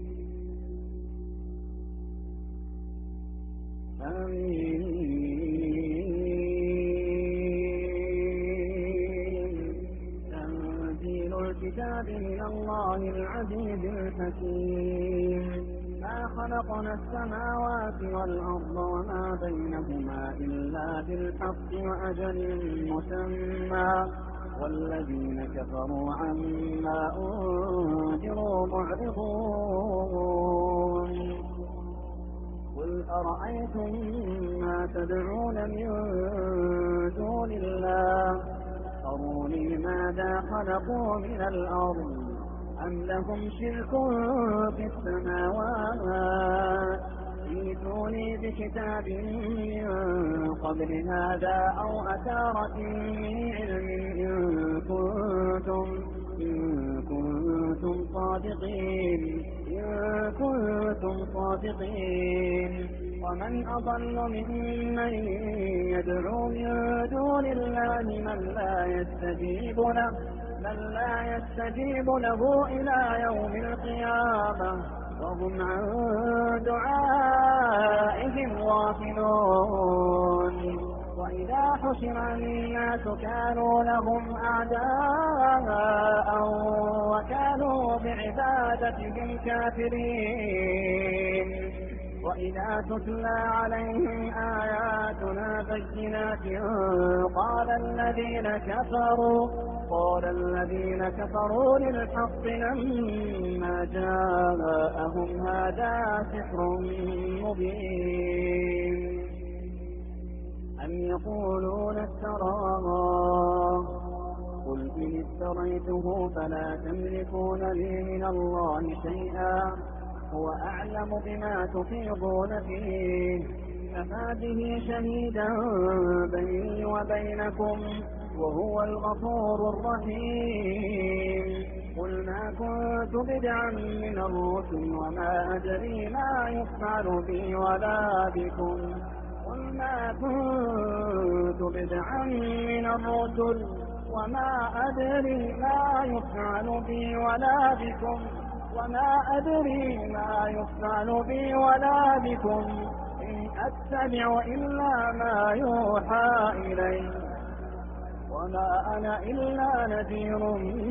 آمين. تنزيل الكتاب من الله العزيز الحكيم. ما خلقنا السماوات والأرض وما بينهما إلا بالحق وأجل مسمى والذين كفروا عما أنذروا معرضون. قل أرأيتم ما تدعون من دون الله أروني ماذا خلقوا من الأرض أم لهم شرك في السماوات ائتوني بكتاب من قبل هذا أو أثارة من علم إن كنتم إن كنتم صادقين إن كنتم صادقين. ومن أضل ممن يدعو من دون الله من لا يستجيب له من لا يستجيب له إلى يوم القيامة وهم عن دعائهم غافلون. وإذا حشر الناس كانوا لهم أعداء وكانوا بعبادتهم كافرين. وإذا تتلى عليهم آياتنا بينات قال الذين كفروا قال الذين كفروا للحق لما جاءهم هذا سحر مبين أم يقولون افتراه قل إن افتريته فلا تملكون لي من الله شيئا هو أعلم بما تفيضون فيه كفى به شهيدا بيني وبينكم وهو الغفور الرحيم. قل ما كنت بدعا من الرسل وما أدري ما يفعل بي ولا بكم قل ما كنت بدعا من الرسل وما أدري ما يفعل بي ولا بكم وما أدري ما يفعل بي ولا بكم إن أتبع إلا ما يوحى إلي وما أنا إلا نذير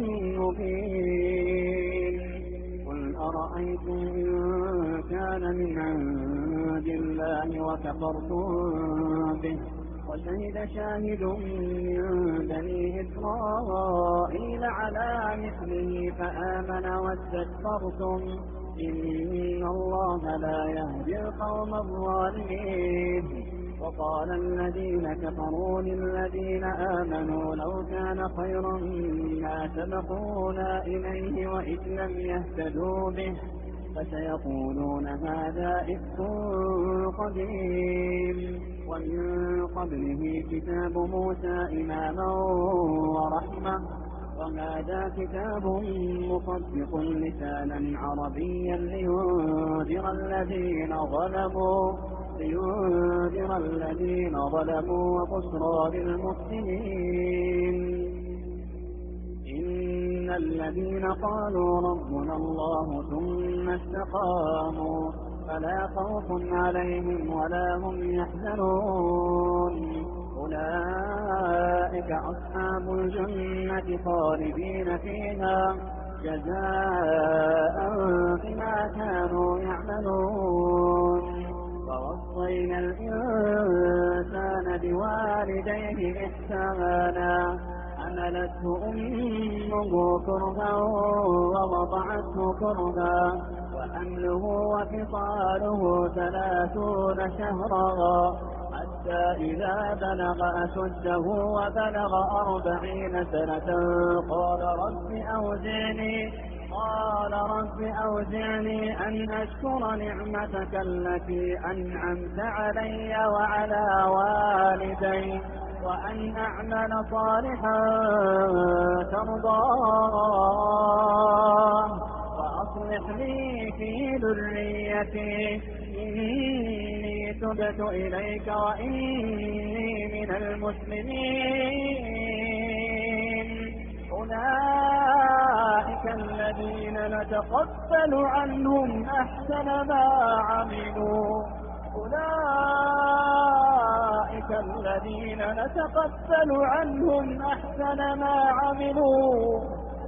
مبين. قل أرأيتم إن كان من عند الله وكفرتم به وشهد شاهد من بني إسرائيل على مثله فآمن واستكبرتم إن الله لا يهدي القوم الظالمين. وقال الذين كفروا للذين آمنوا لو كان خيرا ما سبقونا إليه وإذ لم يهتدوا به فسيقولون هذا إفك قديم. ومن قبله كتاب موسى إماما ورحمة وهذا كتاب مصدق لسانا عربيا لينذر الذين ظلموا لينذر الذين ظلموا وبشرى للمحسنين. إن الذين قالوا ربنا الله ثم استقاموا فلا خوف عليهم ولا هم يحزنون أولئك أصحاب الجنة خالدين فيها جزاء بما كانوا يعملون. ووصينا الإنسان بوالديه إحسانا حملته أمه كرها ووضعته كرها وحمله وفصاله ثلاثون شهرا حتى إذا بلغ أشده وبلغ أربعين سنة قال رب أوزعني قال رب رب أوزعني أن أشكر نعمتك التي أنعمت علي وعلى والدي وأن أعمل صالحا ترضاه وأصلح لي في ذريتي إني تبت إليك وإني من المسلمين. أولئك الذين نتقبل عنهم أحسن ما عملوا أولئك الذين نتقبل عنهم أحسن ما عملوا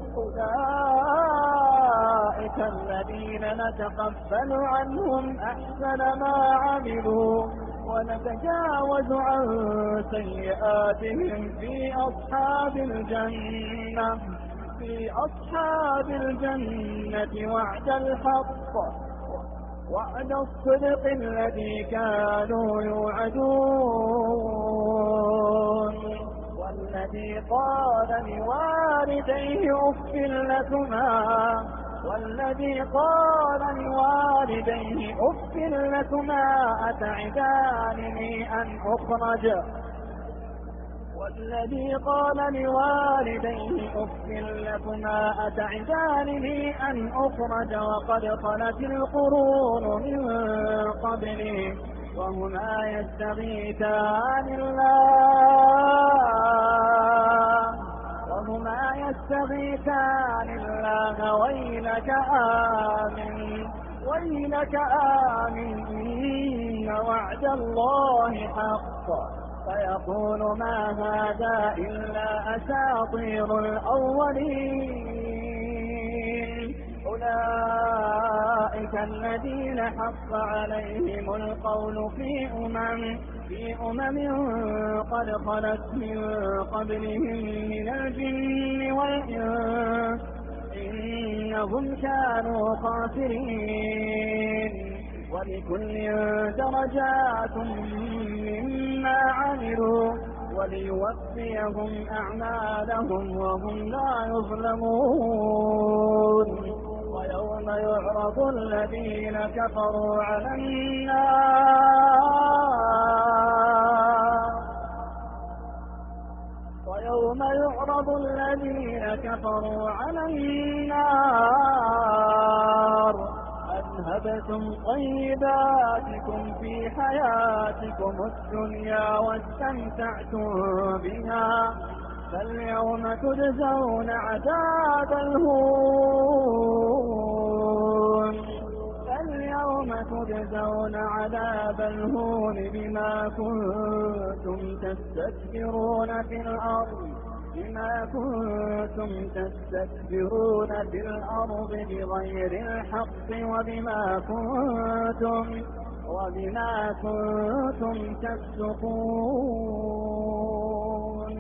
أولئك الذين نتقبل عنهم أحسن ما عملوا ونتجاوز عن سيئاتهم في أصحاب الجنة في أصحاب الجنة وعد الحق وعد الصدق الذي كانوا يوعدون والذي قال لوالديه أف لكما والذي قال لوالديه أف لكما أتعدانني أن أخرج والذي قال لوالديه أف لكما أتعدانني أن أخرج وقد خلت القرون من قبلي وهما يستغيثان الله وهما يستغيثان الله ويلك آمن ويلك آمن إن وعد الله حق فيقول ما هذا إلا أساطير الأولين. أولئك الذين حق عليهم القول في أمم في أمم قد خلت من قبلهم من الجن والإنس إنهم كانوا خاسرين. ولكل درجات مما عملوا وليوفيهم أعمالهم وهم لا يظلمون. ويوم يعرض الذين كفروا على النار ويوم يعرض الذين كفروا على النار أذهبتم طيباتكم في حياتكم الدنيا واستمتعتم بها فاليوم تجزون عذاب الهون فاليوم تجزون عذاب الهون بما كنتم تستكبرون في الأرض بما كنتم تستكبرون في الأرض بغير الحق وبما كنتم وبما كنتم تفسقون.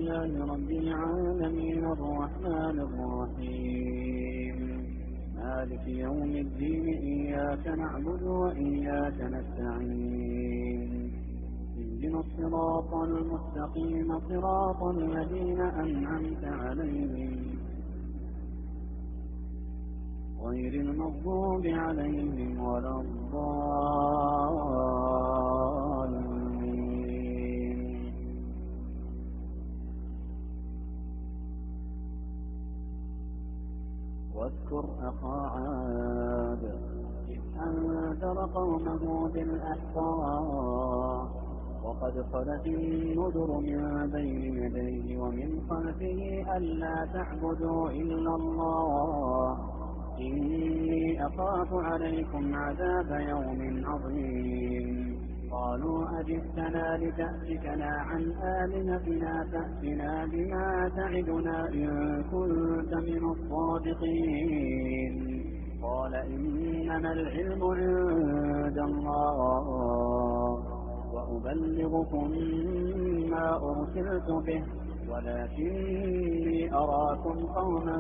لله رب العالمين الرحمن الرحيم مالك يوم الدين إياك نعبد وإياك نستعين اهدنا الصراط المستقيم صراط الذين أنعمت عليهم غير المغضوب عليهم ولا الضالين. واذكر أخا عاد إذ أنذر قومه بالأحقاف وقد خلت النذر من بين يديه ومن خلفه ألا تعبدوا إلا الله إني أخاف عليكم عذاب يوم عظيم. قالوا أجئتنا لتأفكنا عن آلهتنا فأتنا بما تعدنا إن كنت من الصادقين. قال إنما العلم عند الله وأبلغكم ما أرسلت به ولكني أراكم قوما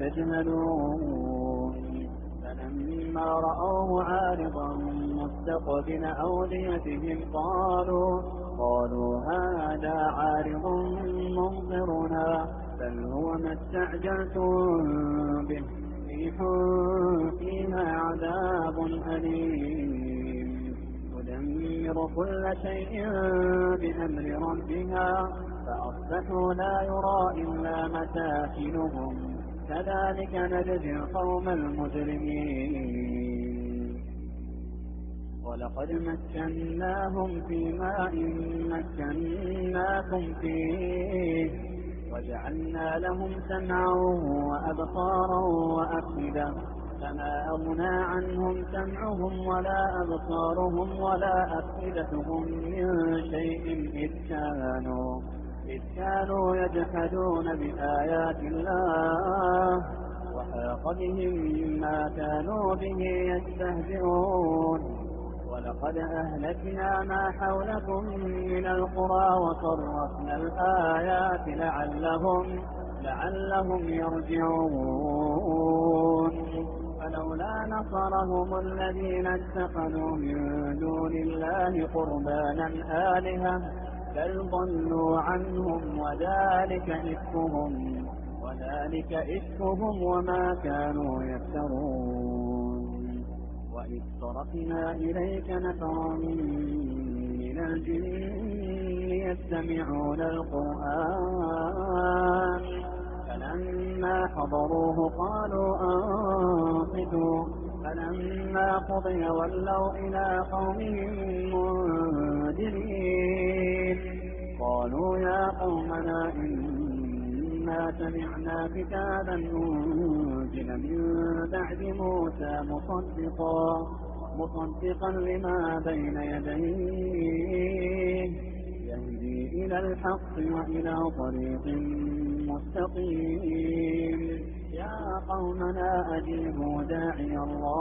تجهلون. فلما رأوه عارضا مستقبل أوديتهم قالوا قالوا هذا عارض ممطرنا بل هو ما استعجلتم به ريح فيها عذاب أليم تدمر كل شيء بأمر ربها فأصبحوا لا يرى إلا مساكنهم كذلك نجزي القوم المجرمين. ولقد مكناهم في ماء مكناكم فيه وجعلنا لهم سمعا وأبصارا وأفئدة فما أغنى عنهم سمعهم ولا أبصارهم ولا أفئدتهم من شيء إذ كانوا إذ كانوا يجحدون بآيات الله وحاق بهم ما كانوا به يستهزئون. ولقد أهلكنا ما حولكم من القرى وصرفنا الآيات لعلهم لعلهم يرجعون. فلولا نصرهم الذين اتخذوا من دون الله قربانا آلهة بل ضلوا عنهم وذلك إفكهم وذلك إفكهم وما كانوا يفترون. وإذ صرفنا إليك نفرا من الجن يستمعون القرآن فلما حضروه قالوا أنصتوا فلما قضي ولوا إلى قومهم منذرين. قالوا يا قومنا إنا سمعنا كتابا أنزل من بعد موسى مصدقا مصدقا لما بين يديه يهدي إلى الحق وإلى طريق مستقيم. يا قومنا أجيبوا داعي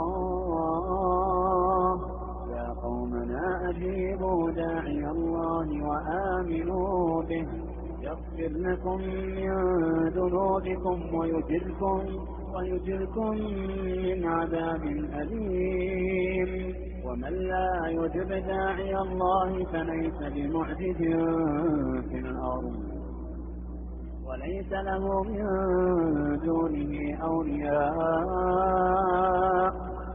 الله يا قومنا أجيبوا داعي الله وآمنوا به يغفر لكم من ذنوبكم ويجركم ويجركم من عذاب أليم. ومن لا يجب داعي الله فليس بمعجز في الأرض وليس له من دونه أولياء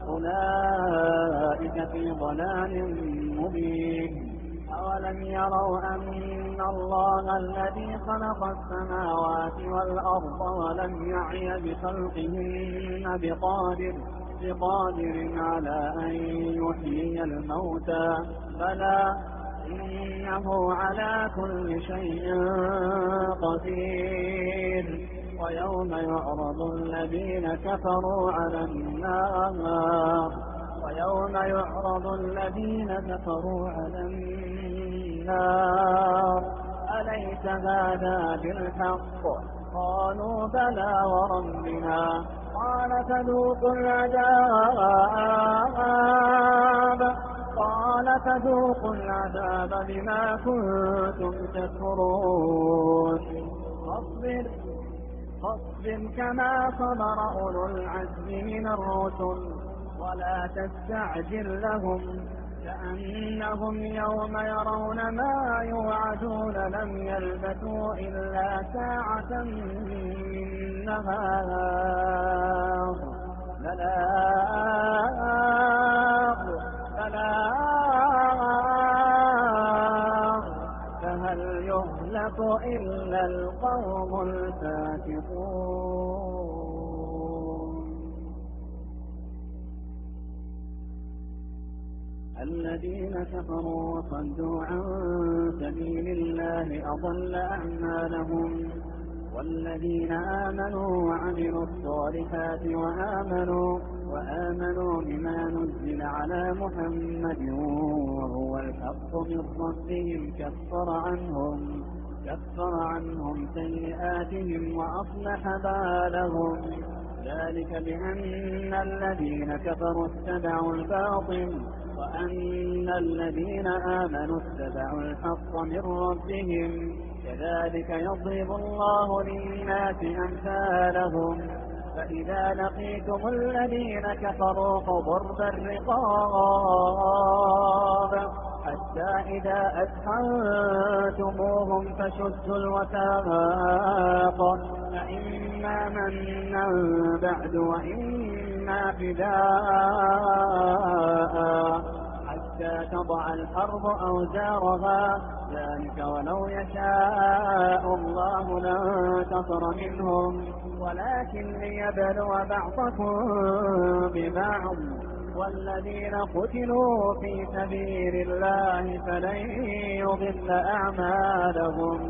أولئك في ضلال مبين. أولم يروا أن الله الذي خلق السماوات والأرض ولم يعي بخلقهن بقادر بقادر على أن يحيي الموتى بلى إنه على كل شيء قدير. ويوم يعرض الذين كفروا على النار ويوم يعرض الذين كفروا على النار أليس هذا بالحق؟ قالوا بلى وربنا قال فذوقوا العذاب قال فذوقوا العذاب بما كنتم تكفرون. الرسل فاصبر فاصبر كما صبر أولو العزم من الرسل ولا تستعجل لهم كأنهم يوم يرون ما يوعدون لم يلبثوا إلا ساعة من نهار بلاغ بلاغ فهل يهلك إلا القوم الفاسقون الذين كفروا وصدوا عن سبيل الله أضل أعمالهم والذين آمنوا وعملوا الصالحات وآمنوا وآمنوا بما نزل على محمد وهو الحق من ربهم كفر عنهم كفر عنهم سيئاتهم وأصلح بالهم ذلك بأن الذين كفروا اتبعوا الباطل وأن الذين آمنوا اتبعوا الحق من ربهم كذلك يضرب الله للناس أمثالهم فإذا لقيتم الذين كفروا فضرب الرقاب حتى إذا أثخنتموهم فشدوا الوثاق فإما منا بعد وإما فداء حتى تضع الحرب أوزارها ذلك ولو يشاء الله لانتصر منهم ولكن ليبلو بعضكم ببعض والذين قتلوا في سبيل الله فلن يضل أعمالهم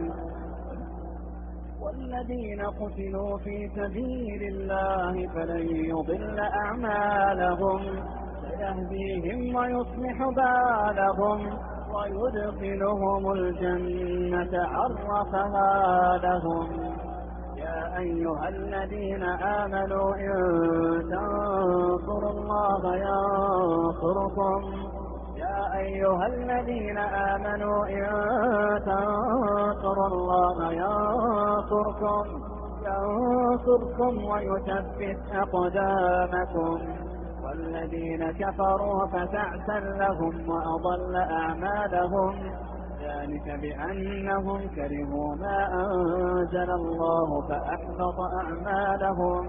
والذين قتلوا في سبيل الله فلن يضل أعمالهم سيهديهم ويصلح بالهم ويدخلهم الجنة عرفها لهم يا أيها الذين آمنوا إن تنصروا الله ينصركم يا أيها الذين آمنوا إن تنصروا الله ينصركم ينصركم ويثبت أقدامكم والذين كفروا فتعسا لهم وأضل أعمالهم ذلك بأنهم كرهوا ما أنزل الله فأحبط أعمالهم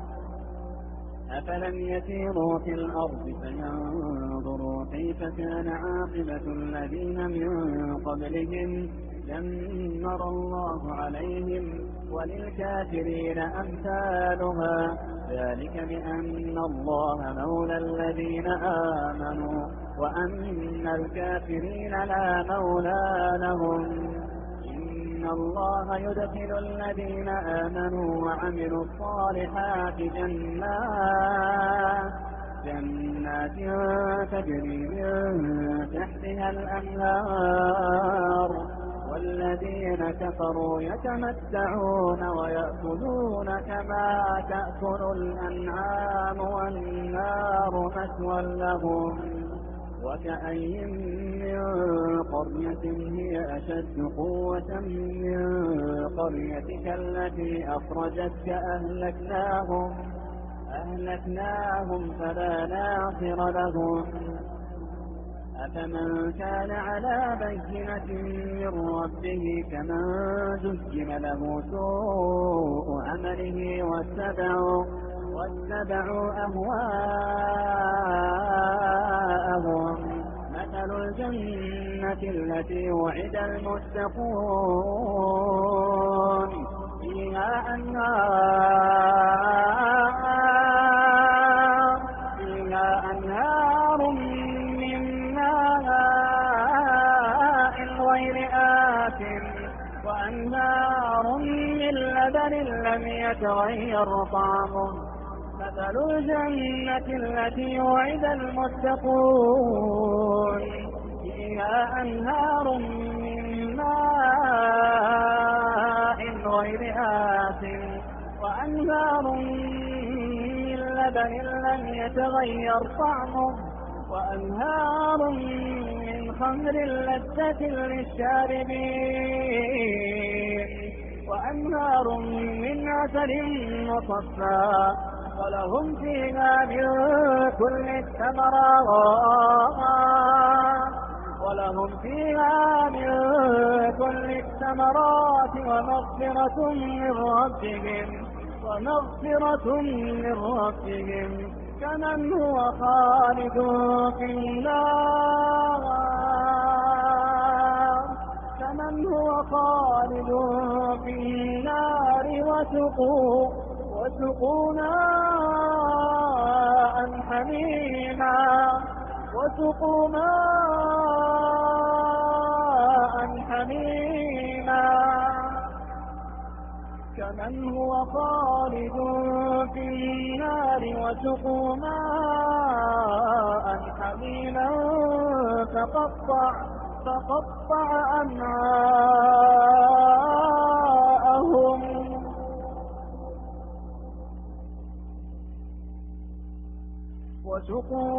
أفلم يسيروا في الأرض فينظروا كيف كان عاقبة الذين من قبلهم دمر الله عليهم وللكافرين أمثالها ذلك بأن الله مولى الذين آمنوا وأن الكافرين لا مولى لهم إن الله يدخل الذين آمنوا وعملوا الصالحات جنات جنات تجري من تحتها الأنهار والذين كفروا يتمتعون ويأكلون كما تأكل الأنعام والنار مثوى لهم وكأي من قرية هي أشد قوة من قريتك التي أخرجتك أهلكناهم أهلكناهم فلا ناصر لهم أفمن كان على بينة من ربه كمن زين له سوء عمله واتبعوا واتبعوا أهواءهم مثل الجنة التي وعد المتقون فيها أنهار فيها أنهار من ماء غير آسن وأنهار من لبن لم يتغير طعمه مثل الجنة التي وعد المتقون فيها أنهار من ماء غير آسن وأنهار من لبن لم يتغير طعمه وأنهار من خمر لذة للشاربين عسل مصفى ولهم فيها من كل الثمرات ولهم فيها من كل الثمرات ومغفرة من ربهم ومغفرة من ربهم كمن هو خالد في النار كمن هو خالد في النار وسقوا وسقوا ماء حميما وسقوا ماء حميما كمن هو خالد في النار وسقوا ماء حميما فقطع فقطع أمعاءهم وسقوا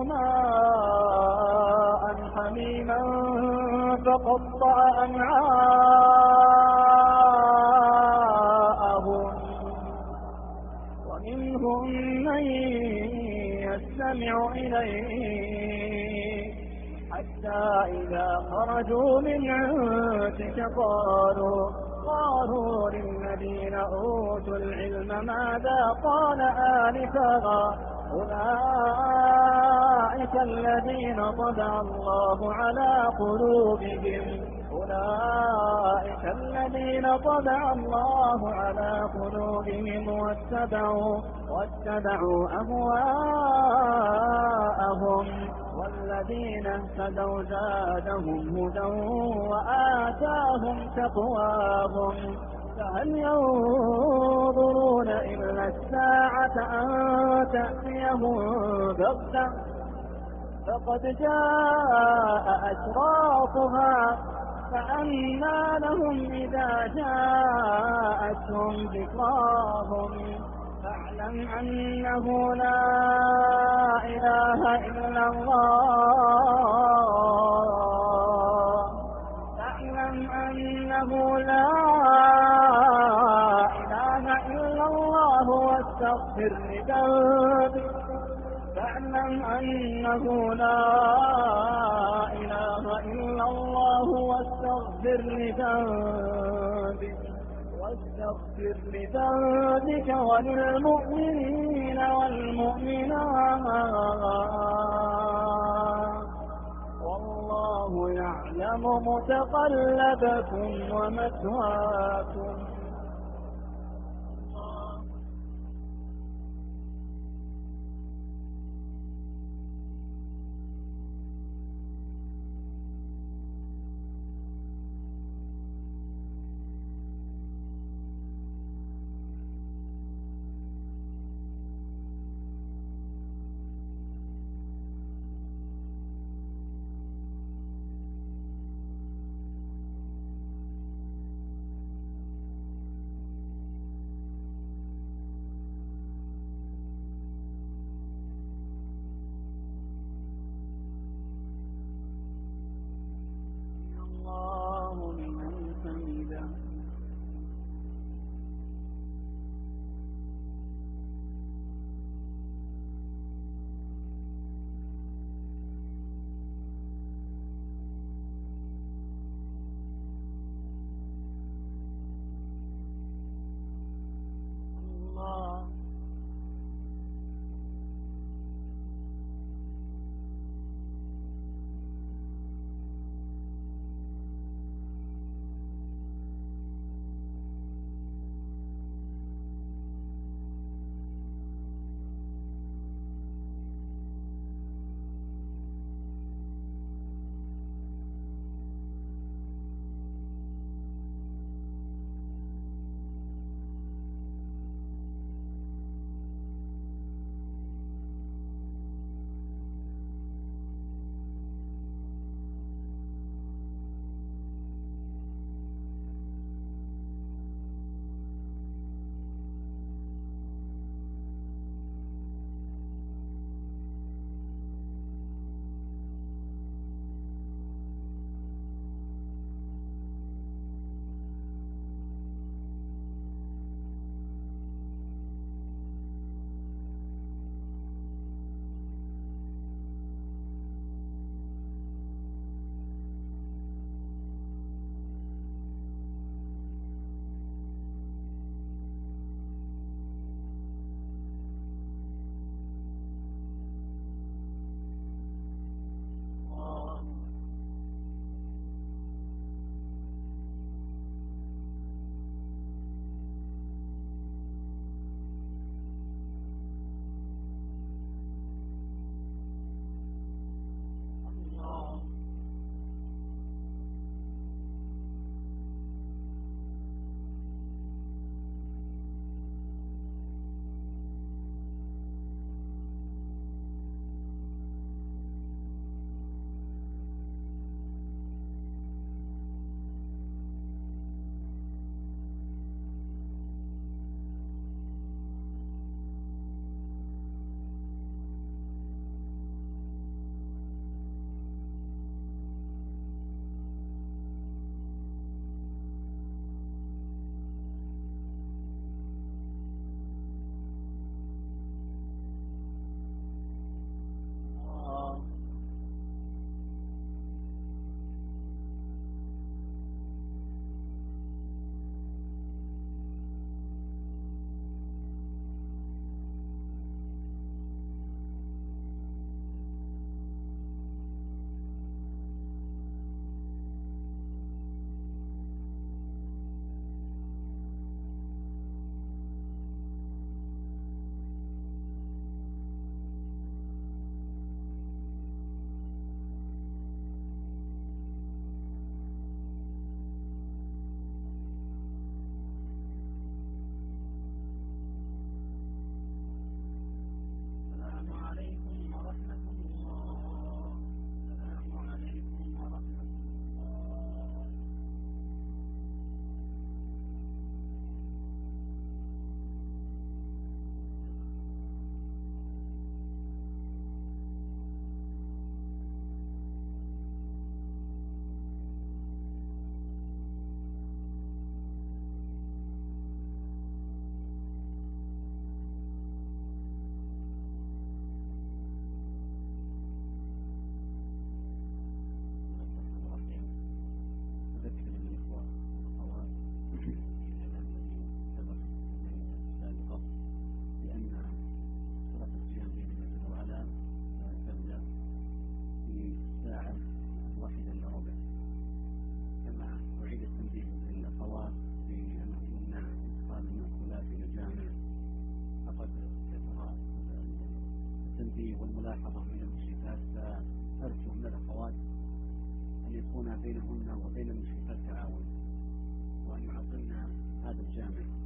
ماء حميما فقطع أمعاءهم ومنهم من يستمع إليك حتى إذا خرجوا من عندك قالوا قالوا للذين أوتوا العلم ماذا قال آنفا أولئك الذين طبع الله على قلوبهم أولئك الذين طبع الله على قلوبهم واتبعوا واتبعوا أهواءهم والذين اهتدوا زادهم هدى وآتاهم تقواهم فهل ينظرون إلا الساعة أن تأتيهم بغتة فقد جاء أشراطها فأنى لهم إذا جاءتهم ذكراهم فاعلم أنه لا إله إلا الله فاعلم أنه لا إله إلا الله واستغفر لذنبك فاعلم أنه لا إله إلا الله واستغفر لذنبك واستغفر لذنبك وللمؤمنين والمؤمنات والله يعلم متقلبكم ومثواكم. ملاحظة من المشركات، فأرجو من الأخوات أن يكون بينهن وبين المشركات تعاون، وأن يعطينا هذا الجامع.